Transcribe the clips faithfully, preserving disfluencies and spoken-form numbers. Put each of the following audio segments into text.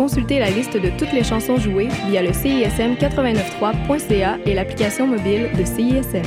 consulter la liste de toutes les chansons jouées via le C I S M quatre-vingt-neuf trois point C A et l'application mobile de C I S M.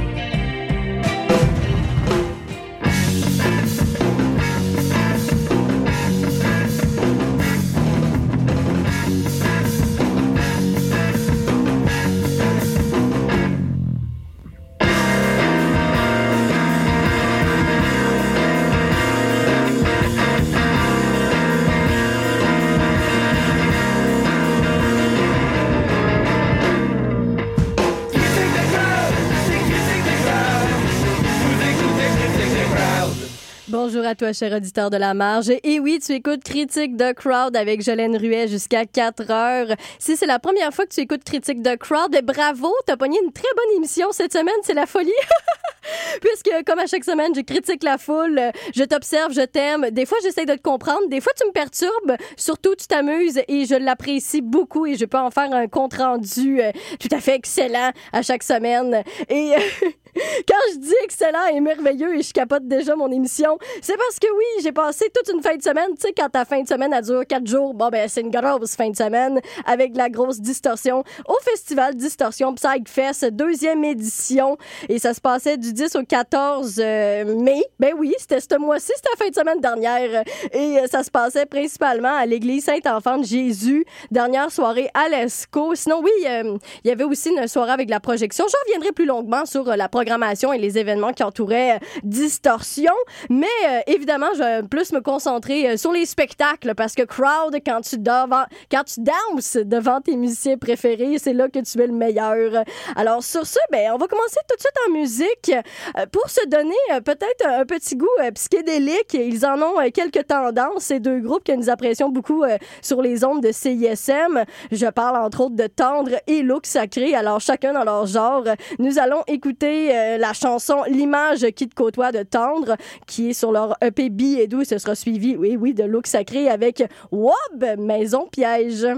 Bonjour à toi, cher auditeur de La Marge. Et oui, tu écoutes Critique de Crowd avec Jolène Ruet jusqu'à quatre heures. Si c'est la première fois que tu écoutes Critique de Crowd, ben bravo, t'as pogné une très bonne émission cette semaine, c'est la folie. Puisque, comme à chaque semaine, je critique la foule, je t'observe, je t'aime. Des fois, j'essaie de te comprendre. Des fois, tu me perturbes. Surtout, tu t'amuses et je l'apprécie beaucoup et je peux en faire un compte-rendu euh, tout à fait excellent à chaque semaine. Et euh, quand je dis excellent et merveilleux et je capote déjà mon émission, c'est parce que oui, j'ai passé toute une fin de semaine. Tu sais, quand ta fin de semaine, elle dure quatre jours, bon, ben, c'est une grosse fin de semaine avec de la grosse distorsion au Festival Distorsion Psychfest, deuxième édition. Et ça se passait du dix au quatorze mai. Ben oui, c'était ce mois-ci, c'était la fin de semaine dernière. Et ça se passait principalement à l'église Saint-Enfant de Jésus. Dernière soirée à l'Esco. Sinon, oui, euh, il y avait aussi une soirée avec la projection. J'en reviendrai plus longuement sur euh, la programmation et les événements qui entouraient euh, Distorsion. Mais euh, évidemment, je vais plus me concentrer euh, sur les spectacles parce que crowd, quand tu, devant, quand tu danses devant tes musiciens préférés, c'est là que tu es le meilleur. Alors sur ce, ben, on va commencer tout de suite en musique. Euh, pour se donner euh, peut-être un petit goût euh, psychédélique, ils en ont euh, quelques tendances, ces deux groupes que nous apprécions beaucoup euh, sur les ondes de C I S M. Je parle entre autres de Tendre et Look Sacré, alors chacun dans leur genre. Nous allons écouter euh, la chanson L'image qui te côtoie de Tendre, qui est sur leur E P Billet-Doux. Ce sera suivi, oui, oui, de Look Sacré avec Wob, Maison Piège.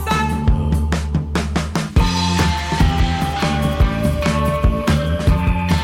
We'll be right back.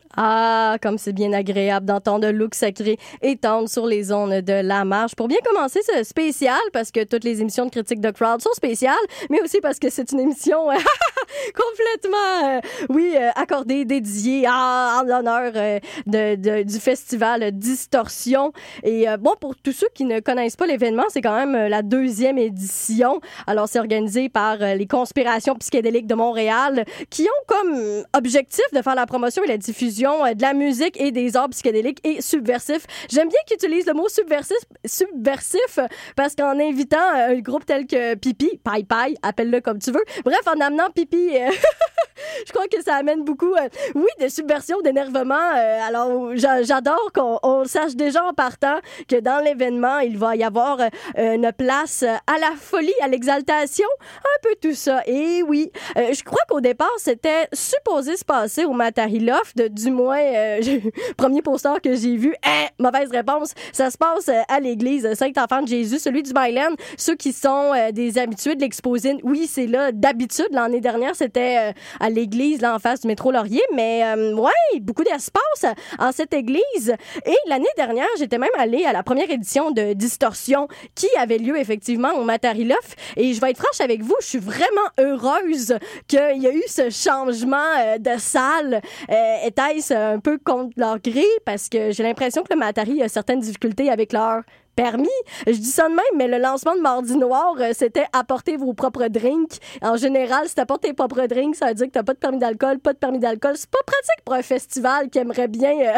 Ah, comme c'est bien agréable d'entendre le look sacré étendre sur les ondes de La Marge. Pour bien commencer ce spécial, parce que toutes les émissions de Critique de Crowd sont spéciales, mais aussi parce que c'est une émission euh, complètement, euh, oui, euh, accordée, dédiée à, en l'honneur euh, de, de, du festival Distorsion. Et euh, bon, pour tous ceux qui ne connaissent pas l'événement, c'est quand même euh, la deuxième édition. Alors, c'est organisé par euh, les Conspirations psychédéliques de Montréal, qui ont comme objectif de faire la promotion et la diffusion de la musique et des arts psychédéliques et subversifs. J'aime bien qu'ils utilisent le mot subversif, subversif parce qu'en invitant un groupe tel que Pipi, Pai Pai, appelle-le comme tu veux, bref, en amenant Pipi, euh, je crois que ça amène beaucoup, euh, oui, de subversion, d'énervement. Euh, alors, j'a- j'adore qu'on on sache déjà en partant que dans l'événement, il va y avoir euh, une place à la folie, à l'exaltation, un peu tout ça. Et oui, euh, je crois qu'au départ, c'était supposé se passer au Matari Loft, du moins, euh, premier poster que j'ai vu, hein, mauvaise réponse, ça se passe euh, à l'église Saint-Enfant de Jésus, celui du Myland. Ceux qui sont euh, des habitués de l'exposine, oui, c'est là d'habitude. L'année dernière, c'était euh, à l'église, là, en face du métro Laurier, mais euh, ouais, beaucoup d'espace en cette église. Et l'année dernière, j'étais même allée à la première édition de Distorsion qui avait lieu effectivement au Matari Loft. Et je vais être franche avec vous, je suis vraiment heureuse qu'il y a eu ce changement euh, de salle. Euh, était-ce un peu contre leur gré? Parce que j'ai l'impression que le Matari a certaines difficultés avec leur permis. Je dis ça de même, mais le lancement de Mardi Noir, euh, c'était apporter vos propres drinks. En général, si t'apportes tes propres drinks, ça veut dire que t'as pas de permis d'alcool, pas de permis d'alcool. C'est pas pratique pour un festival qui aimerait bien euh,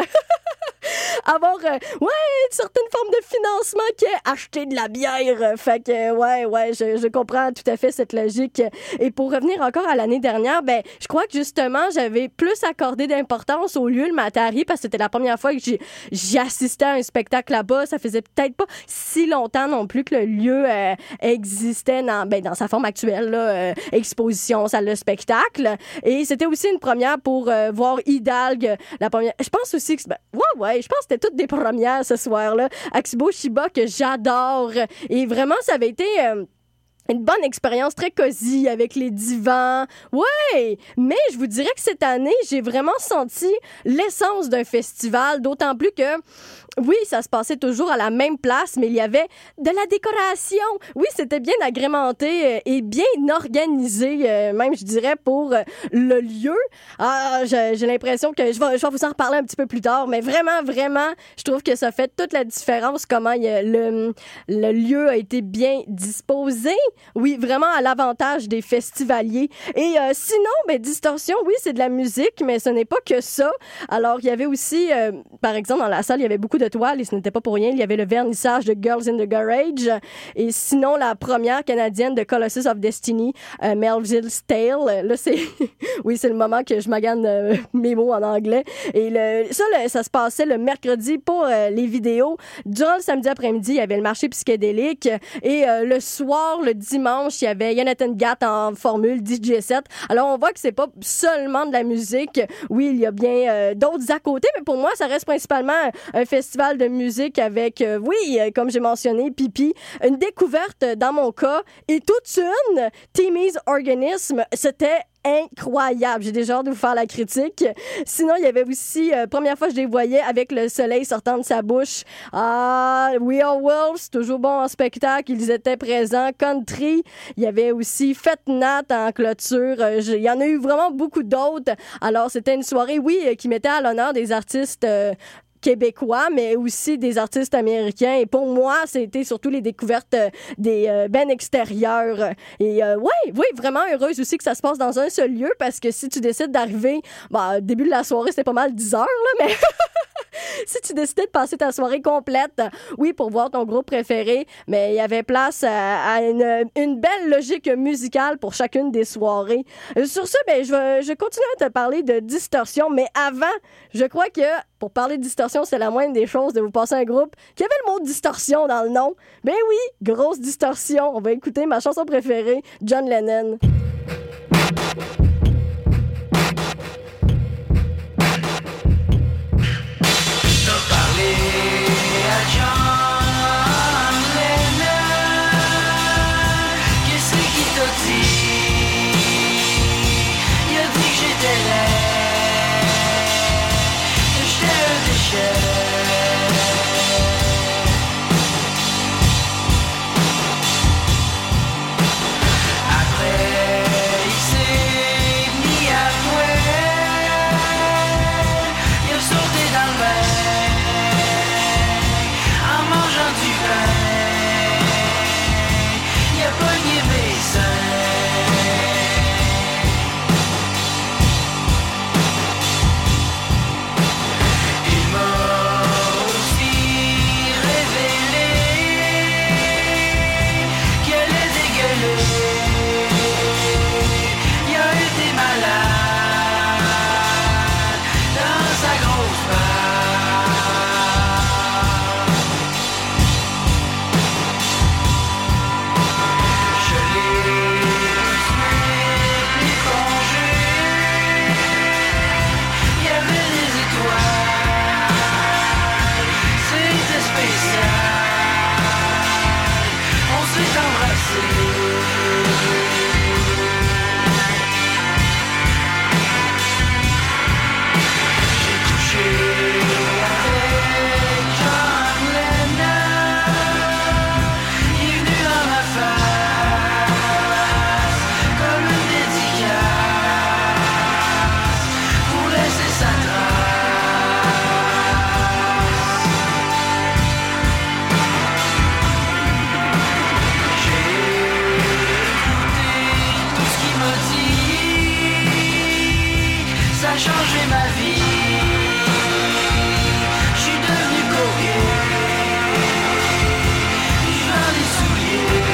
avoir, euh, ouais, une certaine forme de financement qui est acheter de la bière. Fait que, ouais, ouais, je, je comprends tout à fait cette logique. Et pour revenir encore à l'année dernière, ben, je crois que justement, j'avais plus accordé d'importance au lieu le Matari parce que c'était la première fois que j'ai, j'ai assisté à un spectacle là-bas. Ça faisait peut-être pas si longtemps non plus que le lieu euh, existait dans, ben, dans sa forme actuelle, là, euh, exposition, salle de spectacle. Et c'était aussi une première pour euh, voir Hidalgue, la première. Je pense aussi que, ben, ouais, ouais, je pense que c'était toutes des premières ce soir-là. Akibo Shiba, que j'adore. Et vraiment, ça avait été Euh, une bonne expérience très cosy avec les divans. Ouais! Mais je vous dirais que cette année, j'ai vraiment senti l'essence d'un festival, d'autant plus que, oui, ça se passait toujours à la même place, mais il y avait de la décoration. Oui, c'était bien agrémenté et bien organisé, euh, même, je dirais, pour euh, le lieu. Ah, j'ai, j'ai l'impression que je vais, je vais vous en reparler un petit peu plus tard, mais vraiment, vraiment, je trouve que ça fait toute la différence comment il y a le, le lieu a été bien disposé. Oui, vraiment à l'avantage des festivaliers. Et euh, sinon, ben, Distorsion, oui, c'est de la musique, mais ce n'est pas que ça. Alors, il y avait aussi, euh, par exemple, dans la salle, il y avait beaucoup de toiles et ce n'était pas pour rien. Il y avait le vernissage de Girls in the Garage. Et sinon, la première canadienne de Colossus of Destiny, euh, Melville's Tale. Là, c'est... oui, c'est le moment que je magane euh, mes mots en anglais. Et le... ça, le... ça se passait le mercredi pour euh, les vidéos. Durant le samedi après-midi, il y avait le marché psychédélique. Et euh, le soir, le dimanche, il y avait Jonathan Gatt en formule D J set. Alors, on voit que c'est pas seulement de la musique. Oui, il y a bien euh, d'autres à côté, mais pour moi, ça reste principalement un festival de musique avec, euh, oui, euh, comme j'ai mentionné, Pipi, une découverte dans mon cas, et toute une Timmy's Organisme. C'était incroyable. J'ai déjà hâte de vous faire la critique. Sinon, il y avait aussi, euh, première fois que je les voyais avec le soleil sortant de sa bouche. Ah, We Are Wolves, c'est toujours bon en spectacle. Ils étaient présents. Country. Il y avait aussi Fête Nat en clôture. Euh, je, il y en a eu vraiment beaucoup d'autres. Alors, c'était une soirée, oui, euh, qui mettait à l'honneur des artistes euh, québécois, mais aussi des artistes américains. Et pour moi, c'était surtout les découvertes euh, des euh, bands extérieures. Et euh, ouais, oui, vraiment heureuse aussi que ça se passe dans un seul lieu, parce que si tu décides d'arriver, bah, au début de la soirée, c'était pas mal dix heures, là, mais si tu décidais de passer ta soirée complète, oui, pour voir ton groupe préféré, mais il y avait place à, à une, une belle logique musicale pour chacune des soirées. Sur ce, ben, je vais, je vais continuer à te parler de Distorsion, mais avant, je crois que pour parler de distorsion, c'est la moindre des choses de vous passer un groupe qui avait le mot distorsion dans le nom. Ben oui, grosse distorsion. On va écouter ma chanson préférée, John Lennon. a changé ma vie. Je suis devenu coquet. Je vends des souliers.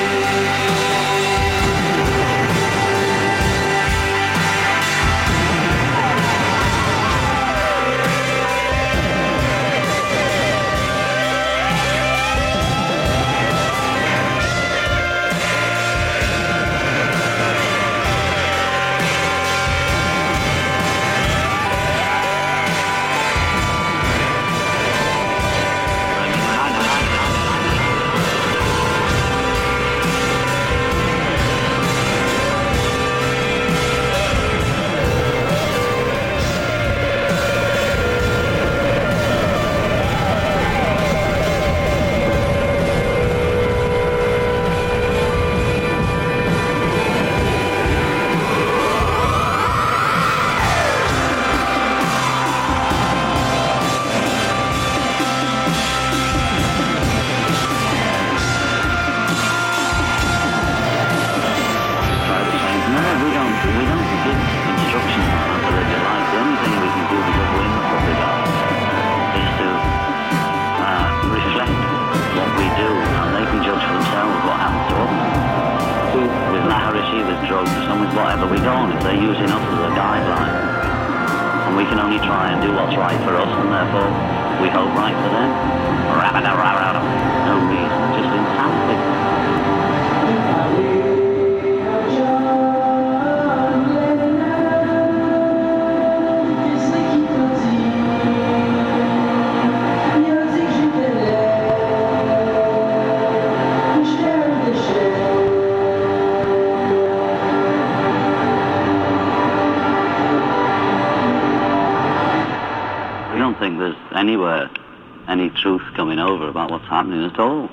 Anywhere, any truth coming over about what's happening at all.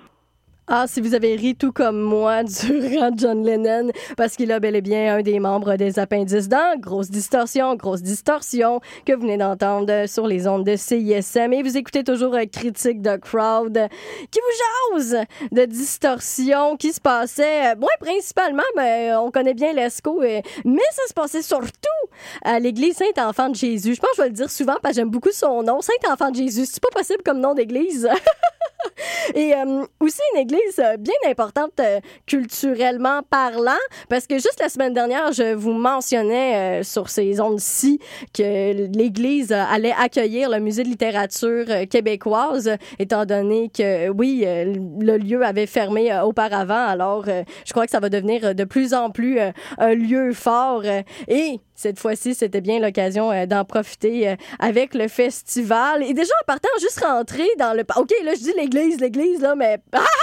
Ah, si vous avez ri tout comme moi durant John Lennon, parce qu'il a bel et bien un des membres des Appendices dans Grosse Distorsion, Grosse Distorsion, que vous venez d'entendre sur les ondes de C I S M. Et vous écoutez toujours un critique de Crowd qui vous jase de distorsion qui se passait, moi principalement, ben, on connaît bien l'Esco, mais ça se passait surtout à l'église Saint-Enfant de Jésus. Je pense que je vais le dire souvent parce que j'aime beaucoup son nom, Saint-Enfant de Jésus. C'est pas possible comme nom d'église. Et euh, aussi une église bien importante euh, culturellement parlant, parce que juste la semaine dernière, je vous mentionnais euh, sur ces ondes-ci que l'église euh, allait accueillir le musée de littérature euh, québécoise, étant donné que, oui, euh, le lieu avait fermé euh, auparavant. Alors, euh, je crois que ça va devenir de plus en plus euh, un lieu fort. Euh, et cette fois-ci, c'était bien l'occasion euh, d'en profiter euh, avec le festival. Et déjà, en partant, juste rentrer dans le... OK, là, je dis l'église, l'église, là, mais...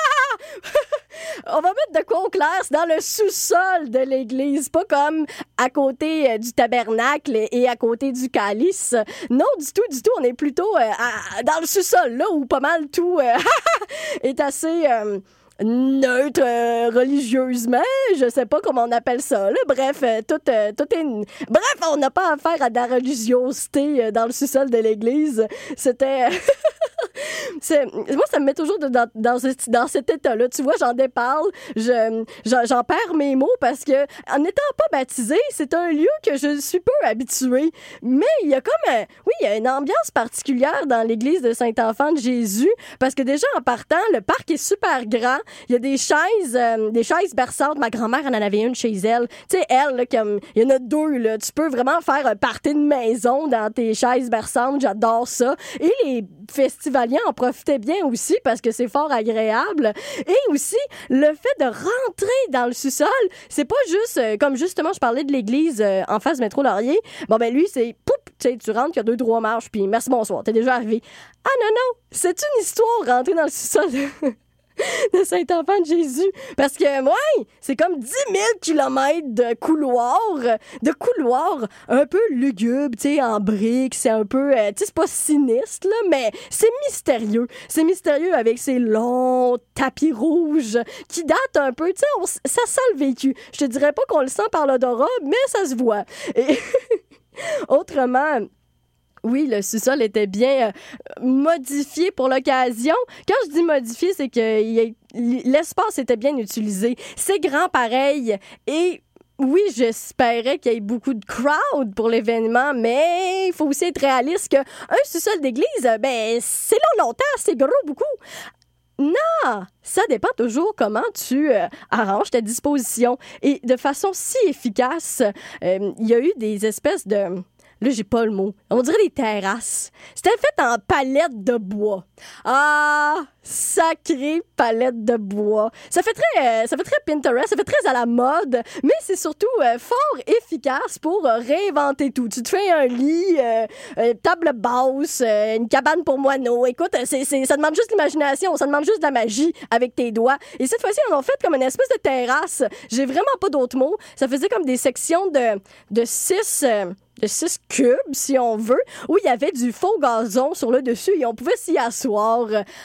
On va mettre de quoi au clair, c'est dans le sous-sol de l'église, pas comme à côté euh, du tabernacle et à côté du calice. Non, du tout, du tout, on est plutôt euh, à, dans le sous-sol, là, où pas mal tout euh, est assez... Euh, neutre euh, religieusement, je sais pas comment on appelle ça, là. Bref, euh, tout, euh, tout est... Une... Bref, on n'a pas affaire à de la religiosité euh, dans le sous-sol de l'église. C'était... C'est... Moi, ça me met toujours de, dans, dans, ce, dans cet état-là. Tu vois, j'en déparle, je, j'en, j'en perds mes mots parce que, en n'étant pas baptisée, c'est un lieu que je suis peu habituée. Mais il y a comme... Euh, oui, il y a une ambiance particulière dans l'église de Saint-Enfant de Jésus parce que déjà, en partant, le parc est super grand. Il y a des chaises, euh, des chaises berçantes. Ma grand-mère, elle en avait une chez elle. Tu sais, elle, là, comme, il y en a deux, là. Tu peux vraiment faire un party de maison dans tes chaises berçantes. J'adore ça. Et les festivaliers en profitaient bien aussi parce que c'est fort agréable. Et aussi, le fait de rentrer dans le sous-sol, c'est pas juste, euh, comme justement, je parlais de l'église euh, en face du métro Laurier. Bon, ben, lui, c'est, poup, tu sais, tu rentres, il y a deux, trois marches, puis merci, bonsoir, t'es déjà arrivé. Ah, non, non, c'est une histoire, rentrer dans le sous-sol de Saint-Enfant de Jésus. Parce que, ouais, c'est comme dix mille kilomètres de couloirs, de couloirs un peu lugubres, tu sais, en briques. C'est un peu, euh, tu sais, c'est pas sinistre, là, mais c'est mystérieux. C'est mystérieux avec ces longs tapis rouges qui datent un peu, tu sais, ça sent le vécu. Je te dirais pas qu'on le sent par l'odorat, mais ça se voit. Et autrement... Oui, le sous-sol était bien euh, modifié pour l'occasion. Quand je dis modifié, c'est que y a, l'espace était bien utilisé. C'est grand pareil et oui, j'espérais qu'il y ait beaucoup de crowd pour l'événement, mais il faut aussi être réaliste qu'un sous-sol d'église, ben, c'est long, longtemps, c'est gros, beaucoup. Non, ça dépend toujours comment tu euh, arranges ta disposition. Et de façon si efficace, euh, il y a eu des espèces de... Là, j'ai pas le mot. On dirait des terrasses. C'était fait en palette de bois. Ah, sacré palette de bois. Ça fait très, euh, ça fait très Pinterest, ça fait très à la mode, mais c'est surtout euh, fort efficace pour euh, réinventer tout. Tu te fais un lit, euh, une table basse, euh, une cabane pour moineaux. Écoute, c'est, c'est, ça demande juste l'imagination, ça demande juste de la magie avec tes doigts. Et cette fois-ci, on a fait comme une espèce de terrasse. J'ai vraiment pas d'autres mots. Ça faisait comme des sections de, de six... Euh, de six cubes, si on veut, où il y avait du faux gazon sur le dessus et on pouvait s'y asseoir.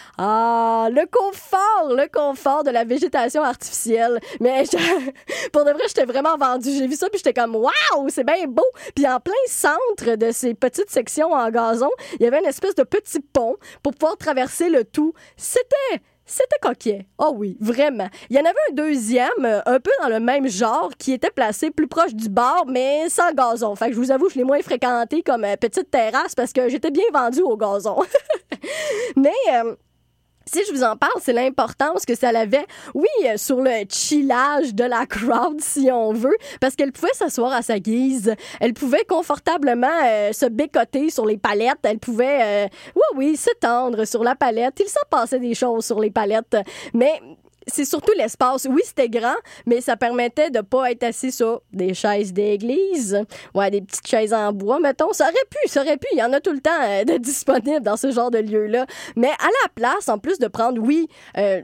Ah, le confort, le confort de la végétation artificielle. Mais je, pour de vrai, j'étais vraiment vendue. J'ai vu ça puis j'étais comme, waouh, c'est bien beau. Puis en plein centre de ces petites sections en gazon, il y avait une espèce de petit pont pour pouvoir traverser le tout. C'était... C'était coquet. Oh oui, vraiment. Il y en avait un deuxième, euh, un peu dans le même genre, qui était placé plus proche du bar, mais sans gazon. Fait que je vous avoue, je l'ai moins fréquenté comme euh, petite terrasse parce que j'étais bien vendue au gazon. mais... Euh, Si je vous en parle, c'est l'importance que ça avait, oui, euh, sur le chillage de la crowd, si on veut, parce qu'elle pouvait s'asseoir à sa guise, elle pouvait confortablement euh, se bécoter sur les palettes, elle pouvait, euh, oui, oui, s'étendre sur la palette. Il s'en passait des choses sur les palettes, mais... C'est surtout l'espace. Oui, c'était grand, mais ça permettait de pas être assis sur des chaises d'église. Ouais, des petites chaises en bois, mettons. Ça aurait pu, ça aurait pu. Il y en a tout le temps euh, de disponibles dans ce genre de lieu-là. Mais à la place, en plus de prendre, oui, euh,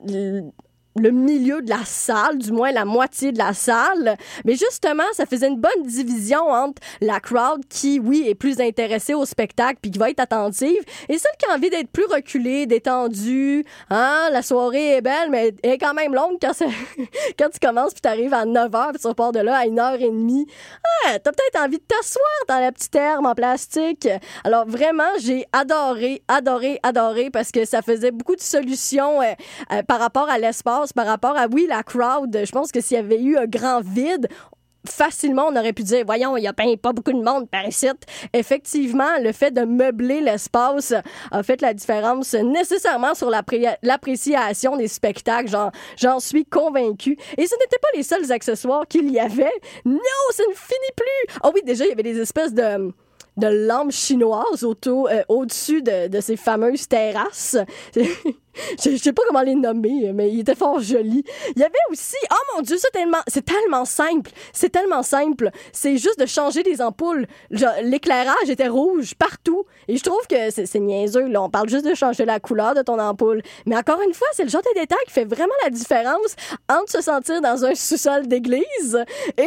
le milieu de la salle, du moins la moitié de la salle, mais justement, ça faisait une bonne division entre la crowd qui, oui, est plus intéressée au spectacle puis qui va être attentive, et celle qui a envie d'être plus reculée, détendue. Hein? La soirée est belle, mais elle est quand même longue quand, ça... quand tu commences puis t'arrives à neuf heures puis tu repars de là à une heure et demie. Ah, t'as peut-être envie de t'asseoir dans la petite herbe en plastique. Alors vraiment, j'ai adoré, adoré, adoré parce que ça faisait beaucoup de solutions euh, euh, par rapport à l'espace, par rapport à, oui, la crowd. Je pense que s'il y avait eu un grand vide, facilement, on aurait pu dire, voyons, il n'y a pas, pas beaucoup de monde par ici. Effectivement, le fait de meubler l'espace a fait la différence nécessairement sur l'appré- l'appréciation des spectacles. J'en, j'en suis convaincue. Et ce n'étaient pas les seuls accessoires qu'il y avait. Non, ça ne finit plus! Ah oui, déjà, il y avait des espèces de... de lampes chinoises autour, euh, au-dessus de, de ces fameuses terrasses. Je, je sais pas comment les nommer, mais il était fort joli. Il y avait aussi, oh mon Dieu, c'est tellement, c'est tellement simple. C'est tellement simple. C'est juste de changer des ampoules. Genre, l'éclairage était rouge partout. Et je trouve que c'est, c'est niaiseux, là. On parle juste de changer la couleur de ton ampoule. Mais encore une fois, c'est le genre de détail qui fait vraiment la différence entre se sentir dans un sous-sol d'église et,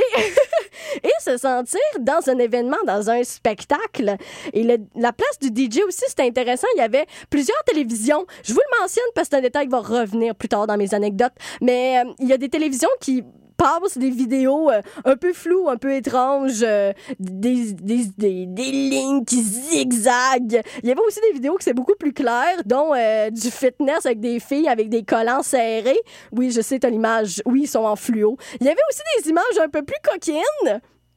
et se sentir dans un événement, dans un spectacle. Et le, la place du D J aussi, c'était intéressant. Il y avait plusieurs télévisions. Je vous le mentionne parce que c'est un détail qui va revenir plus tard dans mes anecdotes. Mais euh, il y a des télévisions qui passent des vidéos euh, un peu floues, un peu étranges, euh, des, des, des, des lignes qui zigzaguent. Il y avait aussi des vidéos qui c'est beaucoup plus clair, dont euh, du fitness avec des filles avec des collants serrés. Oui, je sais, t'as l'image. Oui, ils sont en fluo. Il y avait aussi des images un peu plus coquines.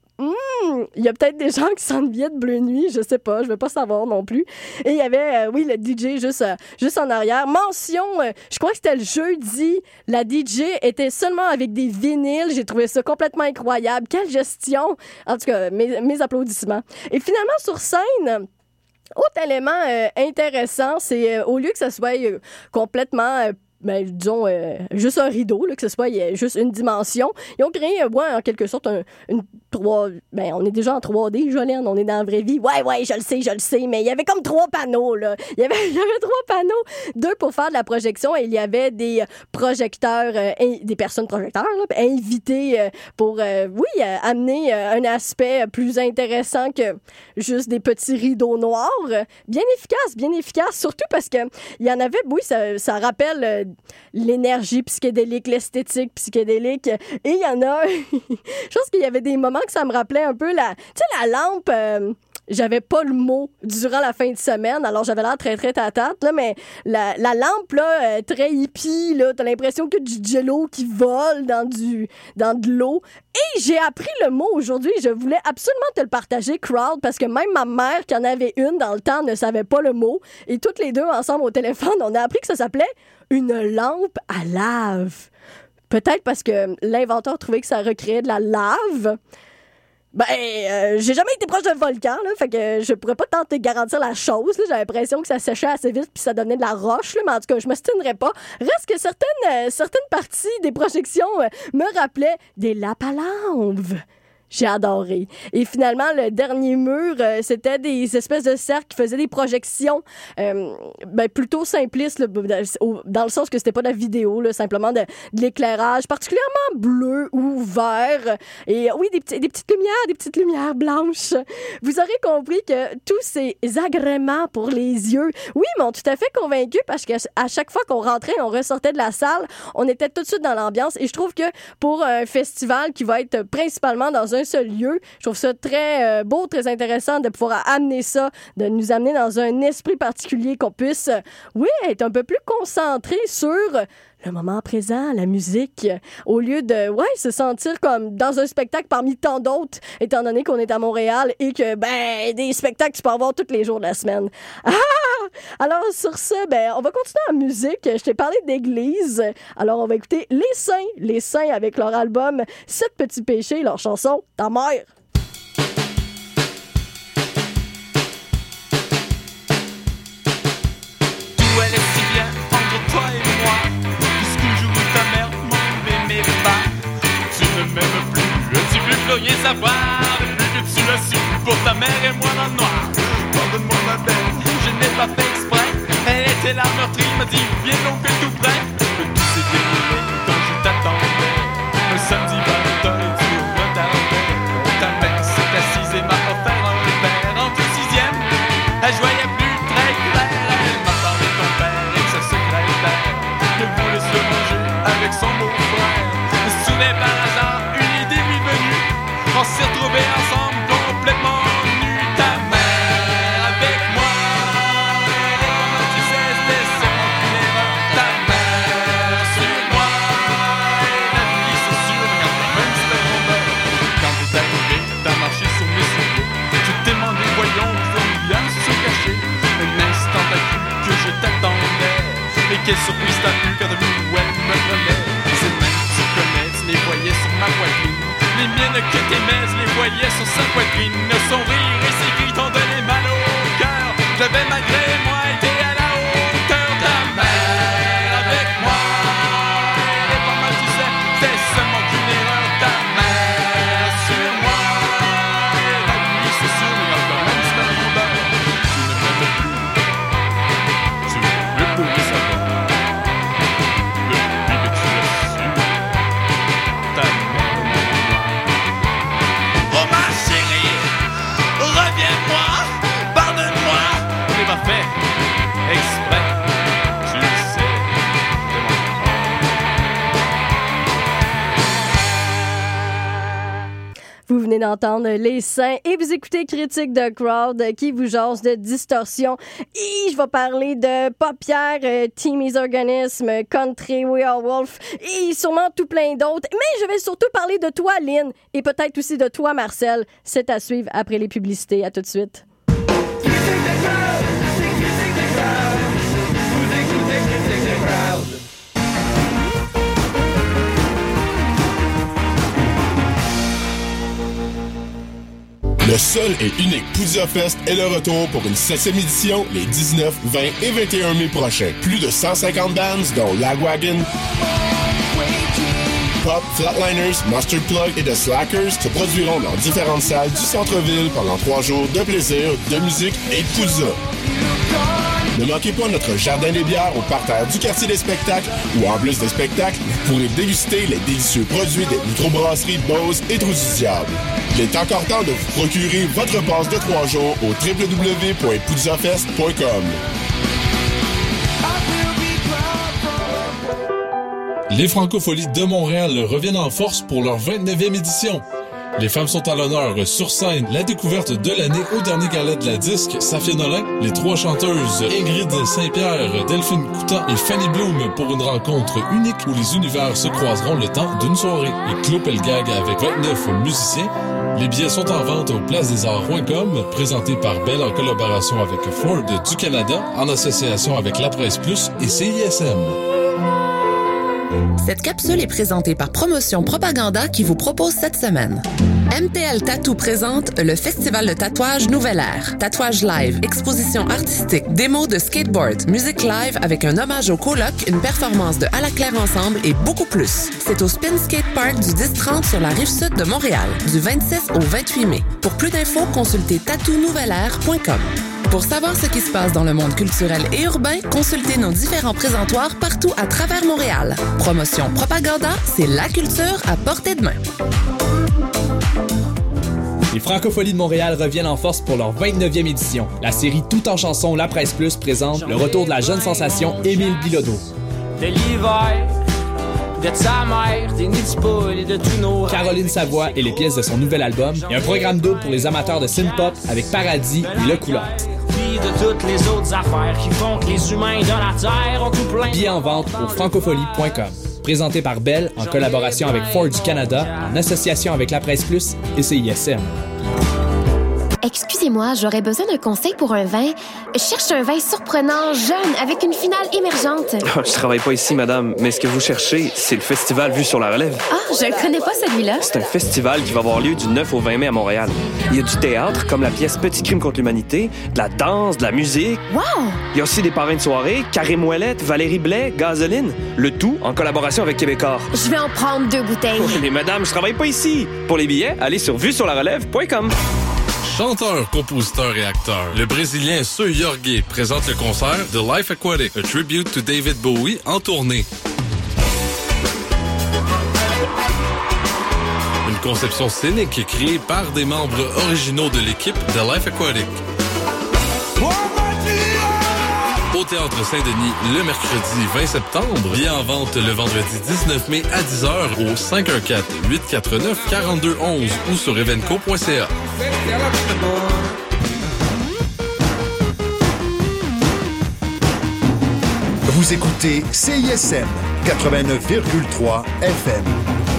Mmh, il y a peut-être des gens qui s'ennuyaient de Bleu Nuit, je sais pas, je veux pas savoir non plus. Et il y avait, euh, oui, le D J juste, euh, juste en arrière. Mention, euh, je crois que c'était le jeudi, la D J était seulement avec des vinyles. J'ai trouvé ça complètement incroyable. Quelle gestion! En tout cas, mes, mes applaudissements. Et finalement, sur scène... Autre élément euh, intéressant, c'est euh, au lieu que ça soit euh, complètement... Euh, ben, disons, euh, juste un rideau, là, que ce soit y a juste une dimension. Ils ont créé, euh, ouais, en quelque sorte, un, une trois... Ben, on est déjà en trois D, Jolene, on est dans la vraie vie. Ouais, ouais, je le sais, je le sais, mais il y avait comme trois panneaux, là. Il y avait, il y avait trois panneaux, deux pour faire de la projection, et il y avait des projecteurs, euh, in, des personnes projecteurs, là, invitées euh, pour, euh, oui, euh, amener euh, un aspect plus intéressant que juste des petits rideaux noirs. Bien efficace, bien efficace, surtout parce que il y en avait, oui, ça, ça rappelle... Euh, l'énergie psychédélique, l'esthétique psychédélique. Et il y en a... je pense qu'il y avait des moments que ça me rappelait un peu la... Tu sais, la lampe... Euh, j'avais pas le mot durant la fin de semaine, alors j'avais l'air très, très tatate, là, mais la, la lampe, là, euh, très hippie, là, t'as l'impression que du jello qui vole dans du, dans de l'eau. Et j'ai appris le mot aujourd'hui. Je voulais absolument te le partager, Crowd, parce que même ma mère, qui en avait une dans le temps, ne savait pas le mot. Et toutes les deux, ensemble au téléphone, on a appris que ça s'appelait une lampe à lave. Peut-être parce que l'inventeur trouvait que ça recréait de la lave. Ben, euh, j'ai jamais été proche d'un volcan, là, fait que je pourrais pas tenter de garantir la chose, là. J'avais l'impression que ça séchait assez vite puis ça donnait de la roche, là, mais en tout cas, je me stinerais pas. Reste que certaines, euh, certaines parties des projections euh, me rappelaient des lampes à lave. J'ai adoré. Et finalement, le dernier mur, euh, c'était des espèces de cercles qui faisaient des projections euh, ben, plutôt simplistes, là, dans le sens que c'était pas de la vidéo, là, simplement de, de l'éclairage, particulièrement bleu ou vert. Et oui, des, petits, des petites lumières, des petites lumières blanches. Vous aurez compris que tous ces agréments pour les yeux, oui, m'ont tout à fait convaincu parce qu'à chaque fois qu'on rentrait, on ressortait de la salle, on était tout de suite dans l'ambiance. Et je trouve que pour un festival qui va être principalement dans un un seul lieu. Je trouve ça très euh, beau, très intéressant de pouvoir amener ça, de nous amener dans un esprit particulier, qu'on puisse, euh, oui, être un peu plus concentré sur le moment présent, la musique, au lieu de, ouais, se sentir comme dans un spectacle parmi tant d'autres, étant donné qu'on est à Montréal et que, ben, des spectacles, tu peux en voir tous les jours de la semaine. Ah! Alors, sur ce, ben, on va continuer en musique. Je t'ai parlé d'église. Alors, on va écouter Les Saints. Les Saints avec leur album Sept petits péchés, leur chanson Ta mère. Tout elle est si bien entre toi et moi. Jusqu'au jour où ta mère m'en m'aimait pas. Tu ne m'aimes plus, je ne veux plus rien savoir. Depuis que tu l'as su, pour ta mère et moi dans le noir. Pardonne-moi ma belle, je n'ai pas fait exprès. Elle était la meurtrie, m'a dit viens donc tout près. Que tout s'est déroulé quand je t'attendais. Un samedi matin, tu retardais. Ta mère s'est assise et m'a offert un verre. En tout sixième, elle voyait plus très clair. Elle m'a parlé de ton père et de sa secrétaire. Elle voulait se manger avec son beau-frère. Soudain par hasard, une idée m'est venue. On s'est retrouvés ensemble complètement nus. Ta mère avec moi. Tu sais, c'était seulement une erreur. Ta mère sur moi. Et la vie, c'est sûr, regarde, même si c'était mon beurre. Quand t'es arrivé, t'as marché sur mes souliers. Tu t'es demandé, voyons, il y a se cacher. Un instant, t'as cru que je t'attendais. Et quelle surprise t'as eu quand t'as vu où elle me prenait. Ces mains que tu connais, tu les voyais sur ma poitrine. Les miennes que t'aimais, je les voyais sur sa poitrine. Son rire et ses cris t'ont donné mal au cœur. J'avais malgré moi été à la hauteur. Ta mère avec moi. Elle est pas mal, tu sais, c'est seulement qu'une erreur. Ta mère sur moi. Et la vie, c'est sûr, mais encore même si t'as mon beurre. Tu ne m'aimes plus. Tu ne veux plus le savoir. Depuis que tu l'as su. Ta mère. Oh ma chérie, reviens-moi, pardonne-moi. On n'est pas fait exprès, tu le sais. Vous venez d'entendre Les Saints et vous écoutez Critique de Crowd qui vous jase de distorsion. Et je vais parler de Paupières, euh, Timmy's Organism, Country We Are Wolf et sûrement tout plein d'autres. Mais je vais surtout parler de toi, Lynn, et peut-être aussi de toi, Marcel. C'est à suivre après les publicités. À tout de suite. Le seul et unique Pouzza Fest est le retour pour une septième édition les dix-neuf, vingt et vingt et un mai prochains. Plus de cent cinquante bands, dont Lagwagon, Pop, Flatliners, Mustard Plug et The Slackers se produiront dans différentes salles du centre-ville pendant trois jours de plaisir, de musique et de Pouzza. Ne manquez pas notre jardin des bières au parterre du quartier des spectacles où, en plus des spectacles, vous pourrez déguster les délicieux produits des microbrasseries Bose et Trou du Diable. Il est encore temps de vous procurer votre passe de trois jours au w w w point pouzzafest point com. Les Francopholies de Montréal reviennent en force pour leur vingt-neuvième édition. Les femmes sont à l'honneur sur scène. La découverte de l'année au dernier gala de la disque, Safia Nolin. Les trois chanteuses Ingrid Saint-Pierre, Delphine Coutan et Fanny Bloom pour une rencontre unique où les univers se croiseront le temps d'une soirée. Et Claude Pelgag avec vingt-neuf musiciens. Les billets sont en vente au place des arts point com, présenté par Bell en collaboration avec Ford du Canada, en association avec La Presse Plus et C I S M. Cette capsule est présentée par Promotion Propaganda qui vous propose cette semaine. M T L Tattoo présente le Festival de tatouage Nouvelle Ère. Tatouage live, exposition artistique, démo de skateboard, musique live avec un hommage au coloc, une performance de À la Claire Ensemble et beaucoup plus. C'est au Spin Skate Park du dix trente sur la rive sud de Montréal, du vingt-six au vingt-huit mai. Pour plus d'infos, consultez tattoo nouvelle ère point com. Pour savoir ce qui se passe dans le monde culturel et urbain, consultez nos différents présentoirs partout à travers Montréal. Promotion Propaganda, c'est la culture à portée de main. Les Francopholies de Montréal reviennent en force pour leur vingt-neuvième édition. La série Tout en chanson La Presse Plus présente le retour de la jeune sensation Émile Bilodeau. De l'hiver, de sa mère, des nids de poules et de tous nos... Caroline Savoie et les pièces de son nouvel album et un programme double pour les amateurs de synth-pop avec Paradis et Le Couloir. De toutes les autres affaires qui font que les humains de la Terre ont tout plein. Billets en vente au francophonie point com. Présenté par Bell en collaboration avec Ford du Canada, en association avec La Presse Plus et C I S M. Excusez-moi, j'aurais besoin d'un conseil pour un vin. Je cherche un vin surprenant, jeune, avec une finale émergente. Oh, je travaille pas ici, madame, mais ce que vous cherchez, c'est le festival Vue sur la Relève. Ah, je le connais pas, celui-là. C'est un festival qui va avoir lieu du neuf au vingt mai à Montréal. Il y a du théâtre, comme la pièce Petit crime contre l'humanité, de la danse, de la musique. Wow! Il y a aussi des parrains de soirée, Karim Ouellette, Valérie Blais, Gasoline. Le tout en collaboration avec Québécois. Je vais en prendre deux bouteilles. Oui, mais madame, je travaille pas ici. Pour les billets, allez sur vue sur la relève point com. Chanteur, compositeur et acteur, le Brésilien Seu Jorge présente le concert The Life Aquatic, a tribute to David Bowie en tournée. Une conception scénique créée par des membres originaux de l'équipe The Life Aquatic. Au Théâtre Saint-Denis le mercredi vingt septembre. Billets en vente le vendredi dix-neuf mai à dix heures au cinq un quatre, huit quatre neuf, quatre deux un un ou sur evenco point c a. Vous écoutez C I S M quatre-vingt-neuf virgule trois F M.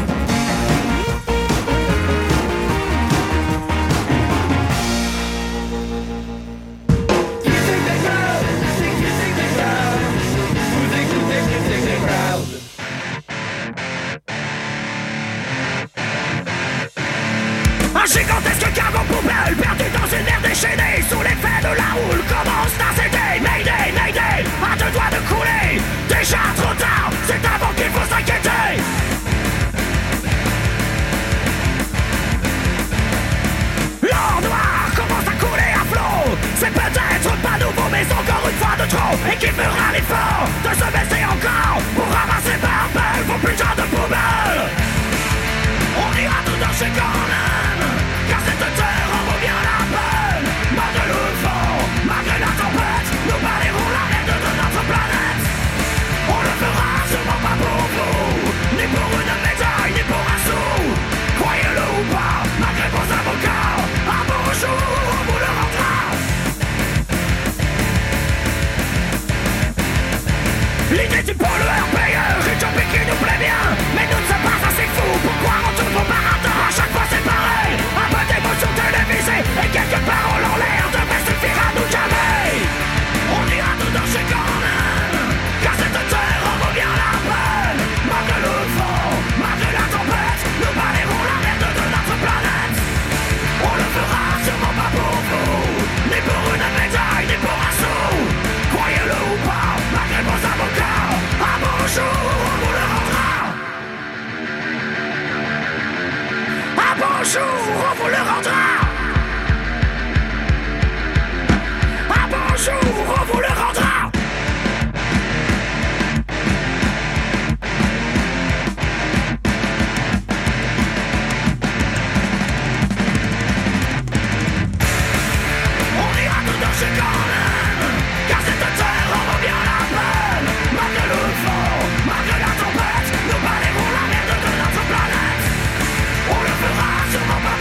Un gigantesque cargo poubelle perdu dans une mer déchaînée sous l'effet de la houle commence à céder. Mayday, mayday, à deux doigts de couler. Déjà trop tard, c'est avant qu'il faut s'inquiéter. L'or noir commence à couler à flot. C'est peut-être pas nouveau mais encore une fois de trop. Et qui fera l'effort de se baisser encore pour ramasser par belle vos putains de poubelles. On ira tout dans chez Cornan, car cette terre en vaut bien la peine. Malgré le vent, malgré la tempête, nous balayerons la merde de notre planète. On le fera sûrement pas pour vous, ni pour une médaille, ni pour un sou. Croyez-le ou pas, malgré vos avocats, un beau jour on vous le rendra. L'idée du pollueur payeur, utopie qui nous plaît bien, mais nous ne sommes pas assez fous pour croire en tous vos marathons. À chaque fois c'est pareil, un peu d'émotion télévisée et quelques paroles en l'air devraient suffire à nous calmer. On ira tout dans chez Cornan, car cette terre en vaut bien la peine. Malgré le vent, malgré la tempête, nous balayerons la merde de notre planète. On le fera sûrement pas pour vous, ni pour une médaille, ni pour un sou. Croyez-le ou pas, malgré vos avocats, un beau jour on vous le rendra. Un beau jour on vous le rendra. Un beau jour on vous le rendra. On ira tout dans chez Cornan, car cette terre en vaut bien la peine. Malgré le vent, malgré la tempête, nous balayerons la merde de notre planète. On le fera sûrement pas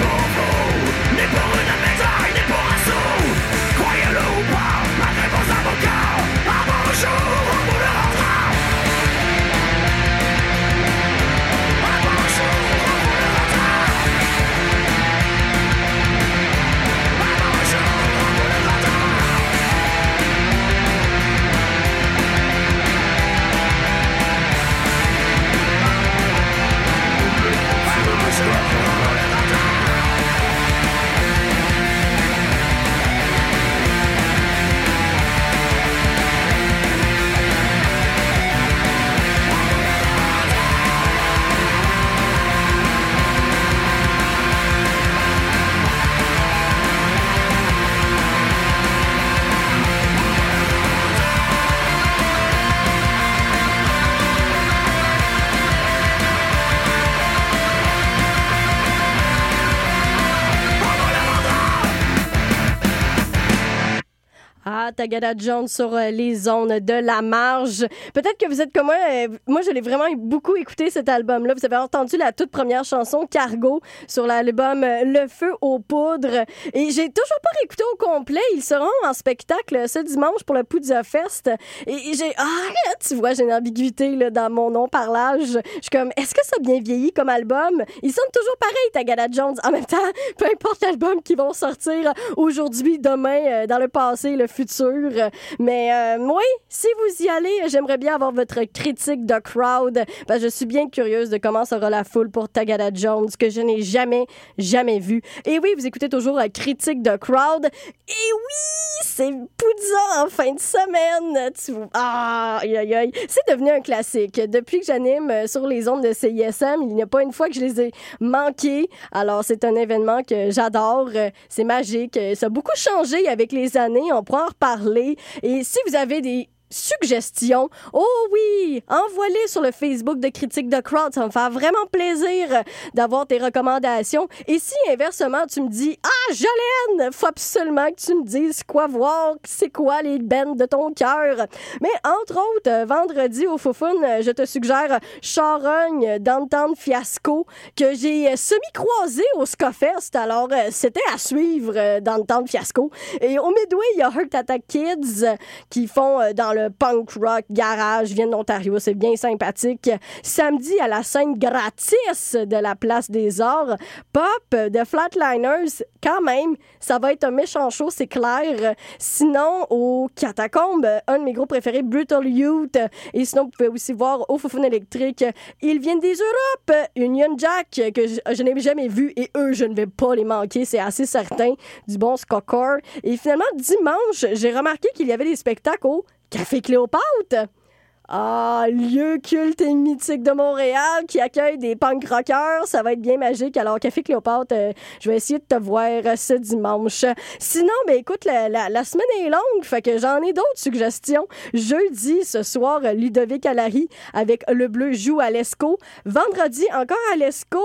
Ah, Tagada Jones sur euh, les ondes de la marge. Peut-être que vous êtes comme moi. Euh, moi, je l'ai vraiment beaucoup écouté, cet album-là. Vous avez entendu la toute première chanson, Cargo, sur l'album euh, Le Feu aux poudres. Et j'ai toujours pas réécouté au complet. Ils seront en spectacle ce dimanche pour le Poudza Fest. Et, et j'ai... Ah, tu vois, j'ai une ambiguïté là, dans mon nom-parlage. Je suis comme, est-ce que ça a bien vieilli comme album? Ils sonnent toujours pareil, Tagada Jones. En même temps, peu importe l'album qu'ils vont sortir aujourd'hui, demain, euh, dans le passé, le futur. Mais euh, oui, si vous y allez, j'aimerais bien avoir votre critique de crowd. Ben, je suis bien curieuse de comment sera la foule pour Tagada Jones, que je n'ai jamais, jamais vu. Et oui, vous écoutez toujours la critique de crowd. Et oui, c'est Poudza en fin de semaine. Tu... Ah, aïe, aïe, aïe. C'est devenu un classique. Depuis que j'anime sur les ondes de C I S M, il n'y a pas une fois que je les ai manqués. Alors, c'est un événement que j'adore. C'est magique. Ça a beaucoup changé avec les années. On pourra en reparler. Et si vous avez des suggestions, oh oui, envoie-les sur le Facebook de Critique de Crowd, ça va me faire vraiment plaisir d'avoir tes recommandations. Et si inversement tu me dis, ah Jolene, faut absolument que tu me dises quoi voir, c'est quoi les bands de ton cœur. Mais entre autres, vendredi au Foufoune, je te suggère Charogne, Downtown Fiasco, que j'ai semi-croisé au Scafest, alors c'était à suivre, Downtown Fiasco. Et au Midway, il y a Heart Attack Kids qui font dans le punk rock garage, viennent d'Ontario, c'est bien sympathique. Samedi, à la scène gratis de la Place des Arts, Pop de Flatliners, quand même, ça va être un méchant show, c'est clair. Sinon, au Catacombes, un de mes groupes préférés, Brutal Youth. Et sinon, vous pouvez aussi voir au Foufoune électrique, ils viennent des Europes, Union Jack, que je, je n'ai jamais vu, et eux, je ne vais pas les manquer, c'est assez certain, du bon ska-core. Et finalement, dimanche, j'ai remarqué qu'il y avait des spectacles au Café Cléopâtre. Ah, lieu culte et mythique de Montréal qui accueille des punk rockers. Ça va être bien magique. Alors, Café Cléopâtre, euh, je vais essayer de te voir euh, ce dimanche. Sinon, ben écoute, la, la, la semaine est longue, fait que j'en ai d'autres suggestions. Jeudi, ce soir, Ludovic Allary avec Le Bleu joue à l'Esco. Vendredi, encore à l'Esco.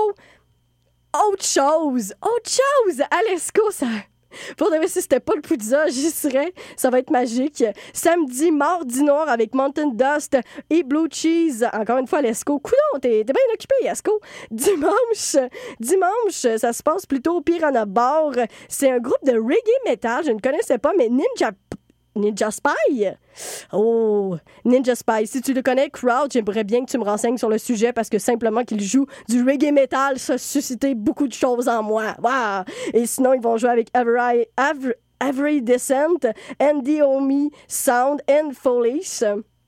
Autre chose, autre chose à l'Esco, ça... Pour de vrai, si c'était pas le Poudza, j'y serais. Ça va être magique. Samedi, Mardi Noir avec Mountain Dust et Blue Cheese. Encore une fois, l'Esco. Coudon, t'es, t'es bien occupé, Esco. Dimanche, dimanche, ça se passe plutôt au Piranha Bar. C'est un groupe de reggae metal. Je ne connaissais pas, mais Ninja... Ninja Spy? Oh, Ninja Spy. Si tu le connais, Crowd, j'aimerais bien que tu me renseignes sur le sujet parce que simplement qu'ils jouent du reggae metal, ça a suscité beaucoup de choses en moi. Wow. Et sinon, ils vont jouer avec Avery, Avery, Avery Descent, Andy Omi, Sound and Follies.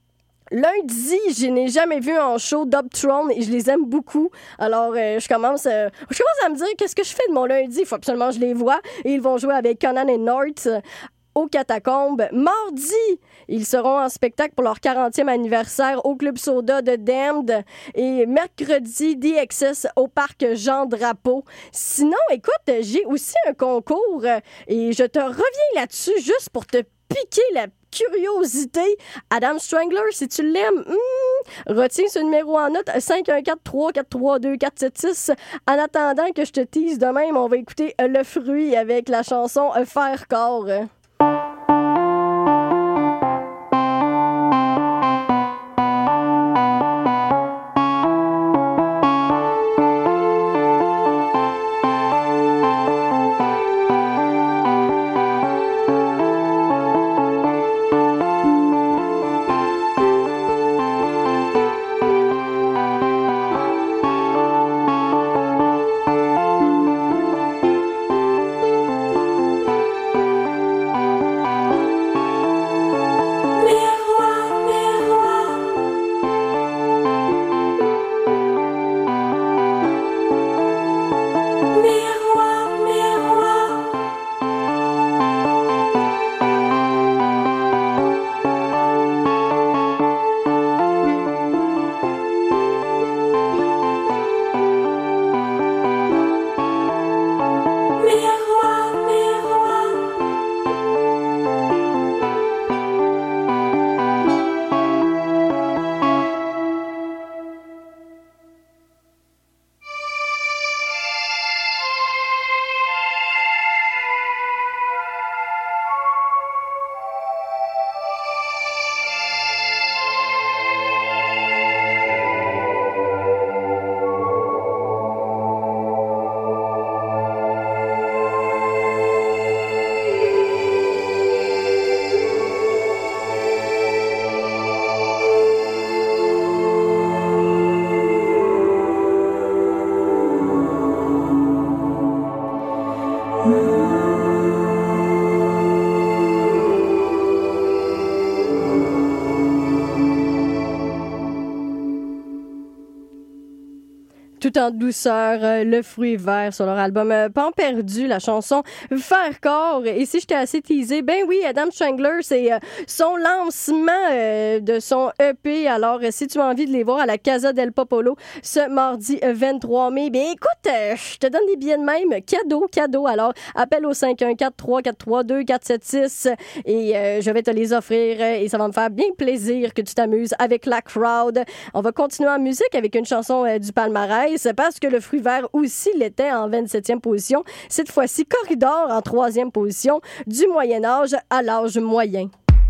Lundi, je n'ai jamais vu en show Dubtron et je les aime beaucoup. Alors, euh, je commence euh, je commence à me dire qu'est-ce que je fais de mon lundi. Il faut absolument que je les vois. Et ils vont jouer avec Conan et North au Catacombes. Mardi, ils seront en spectacle pour leur quarantième anniversaire au Club Soda de Damned. Et mercredi, D X S au Parc Jean Drapeau. Sinon, écoute, j'ai aussi un concours et je te reviens là-dessus juste pour te piquer la curiosité. Adam Strangler, si tu l'aimes, hmm, retiens ce numéro en note, cinq un quatre trois quatre trois deux quatre sept six. En attendant que je te tease de même, on va écouter Le Fruit avec la chanson Faire corps. tout en douceur, euh, Le Fruit Vert sur leur album euh, Pan perdu, la chanson Faire corps. Et si je t'ai assez teasé, ben oui, Adam Strangler, c'est euh, son lancement euh, de son E P. Alors, euh, si tu as envie de les voir à la Casa del Popolo ce mardi euh, vingt-trois mai, ben écoute, euh, je te donne des billets de même, cadeau, cadeau. Alors, appelle au cinq un quatre, trois quatre trois, deux quatre sept six et euh, je vais te les offrir euh, et ça va me faire bien plaisir que tu t'amuses avec la crowd. On va continuer en musique avec une chanson euh, du palmarès parce que Le Fruit Vert aussi l'était en vingt-septième position. Cette fois-ci, Corridor en troisième position, du Moyen-Âge à l'âge moyen.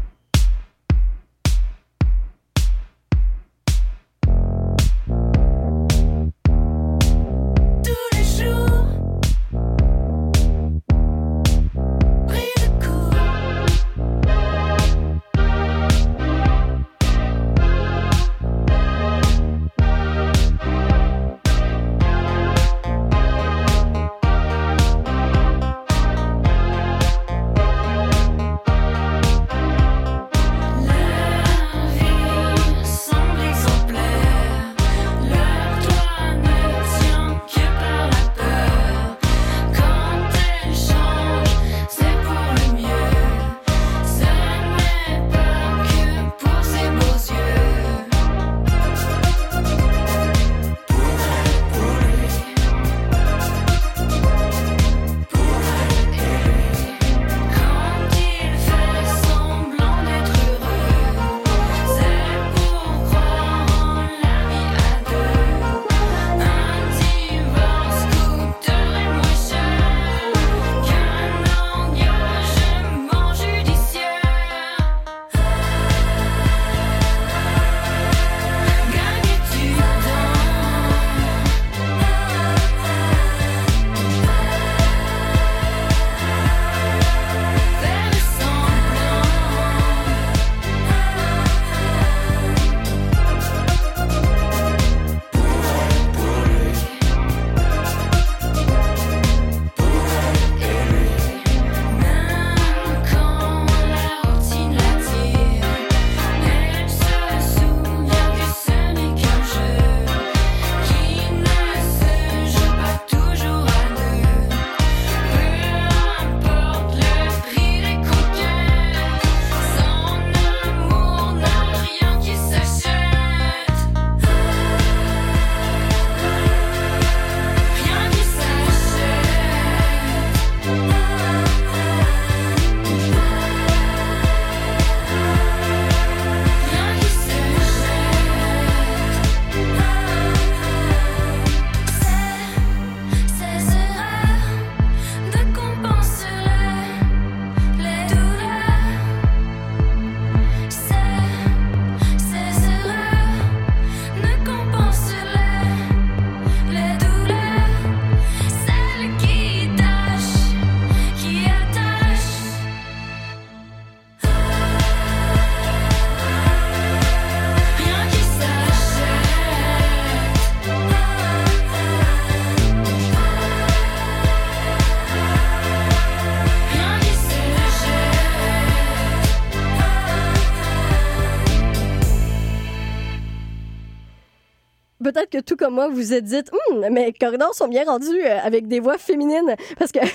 Peut-être que tout comme moi, vous vous êtes dit hm, mais Corridors sont bien rendus euh, avec des voix féminines parce que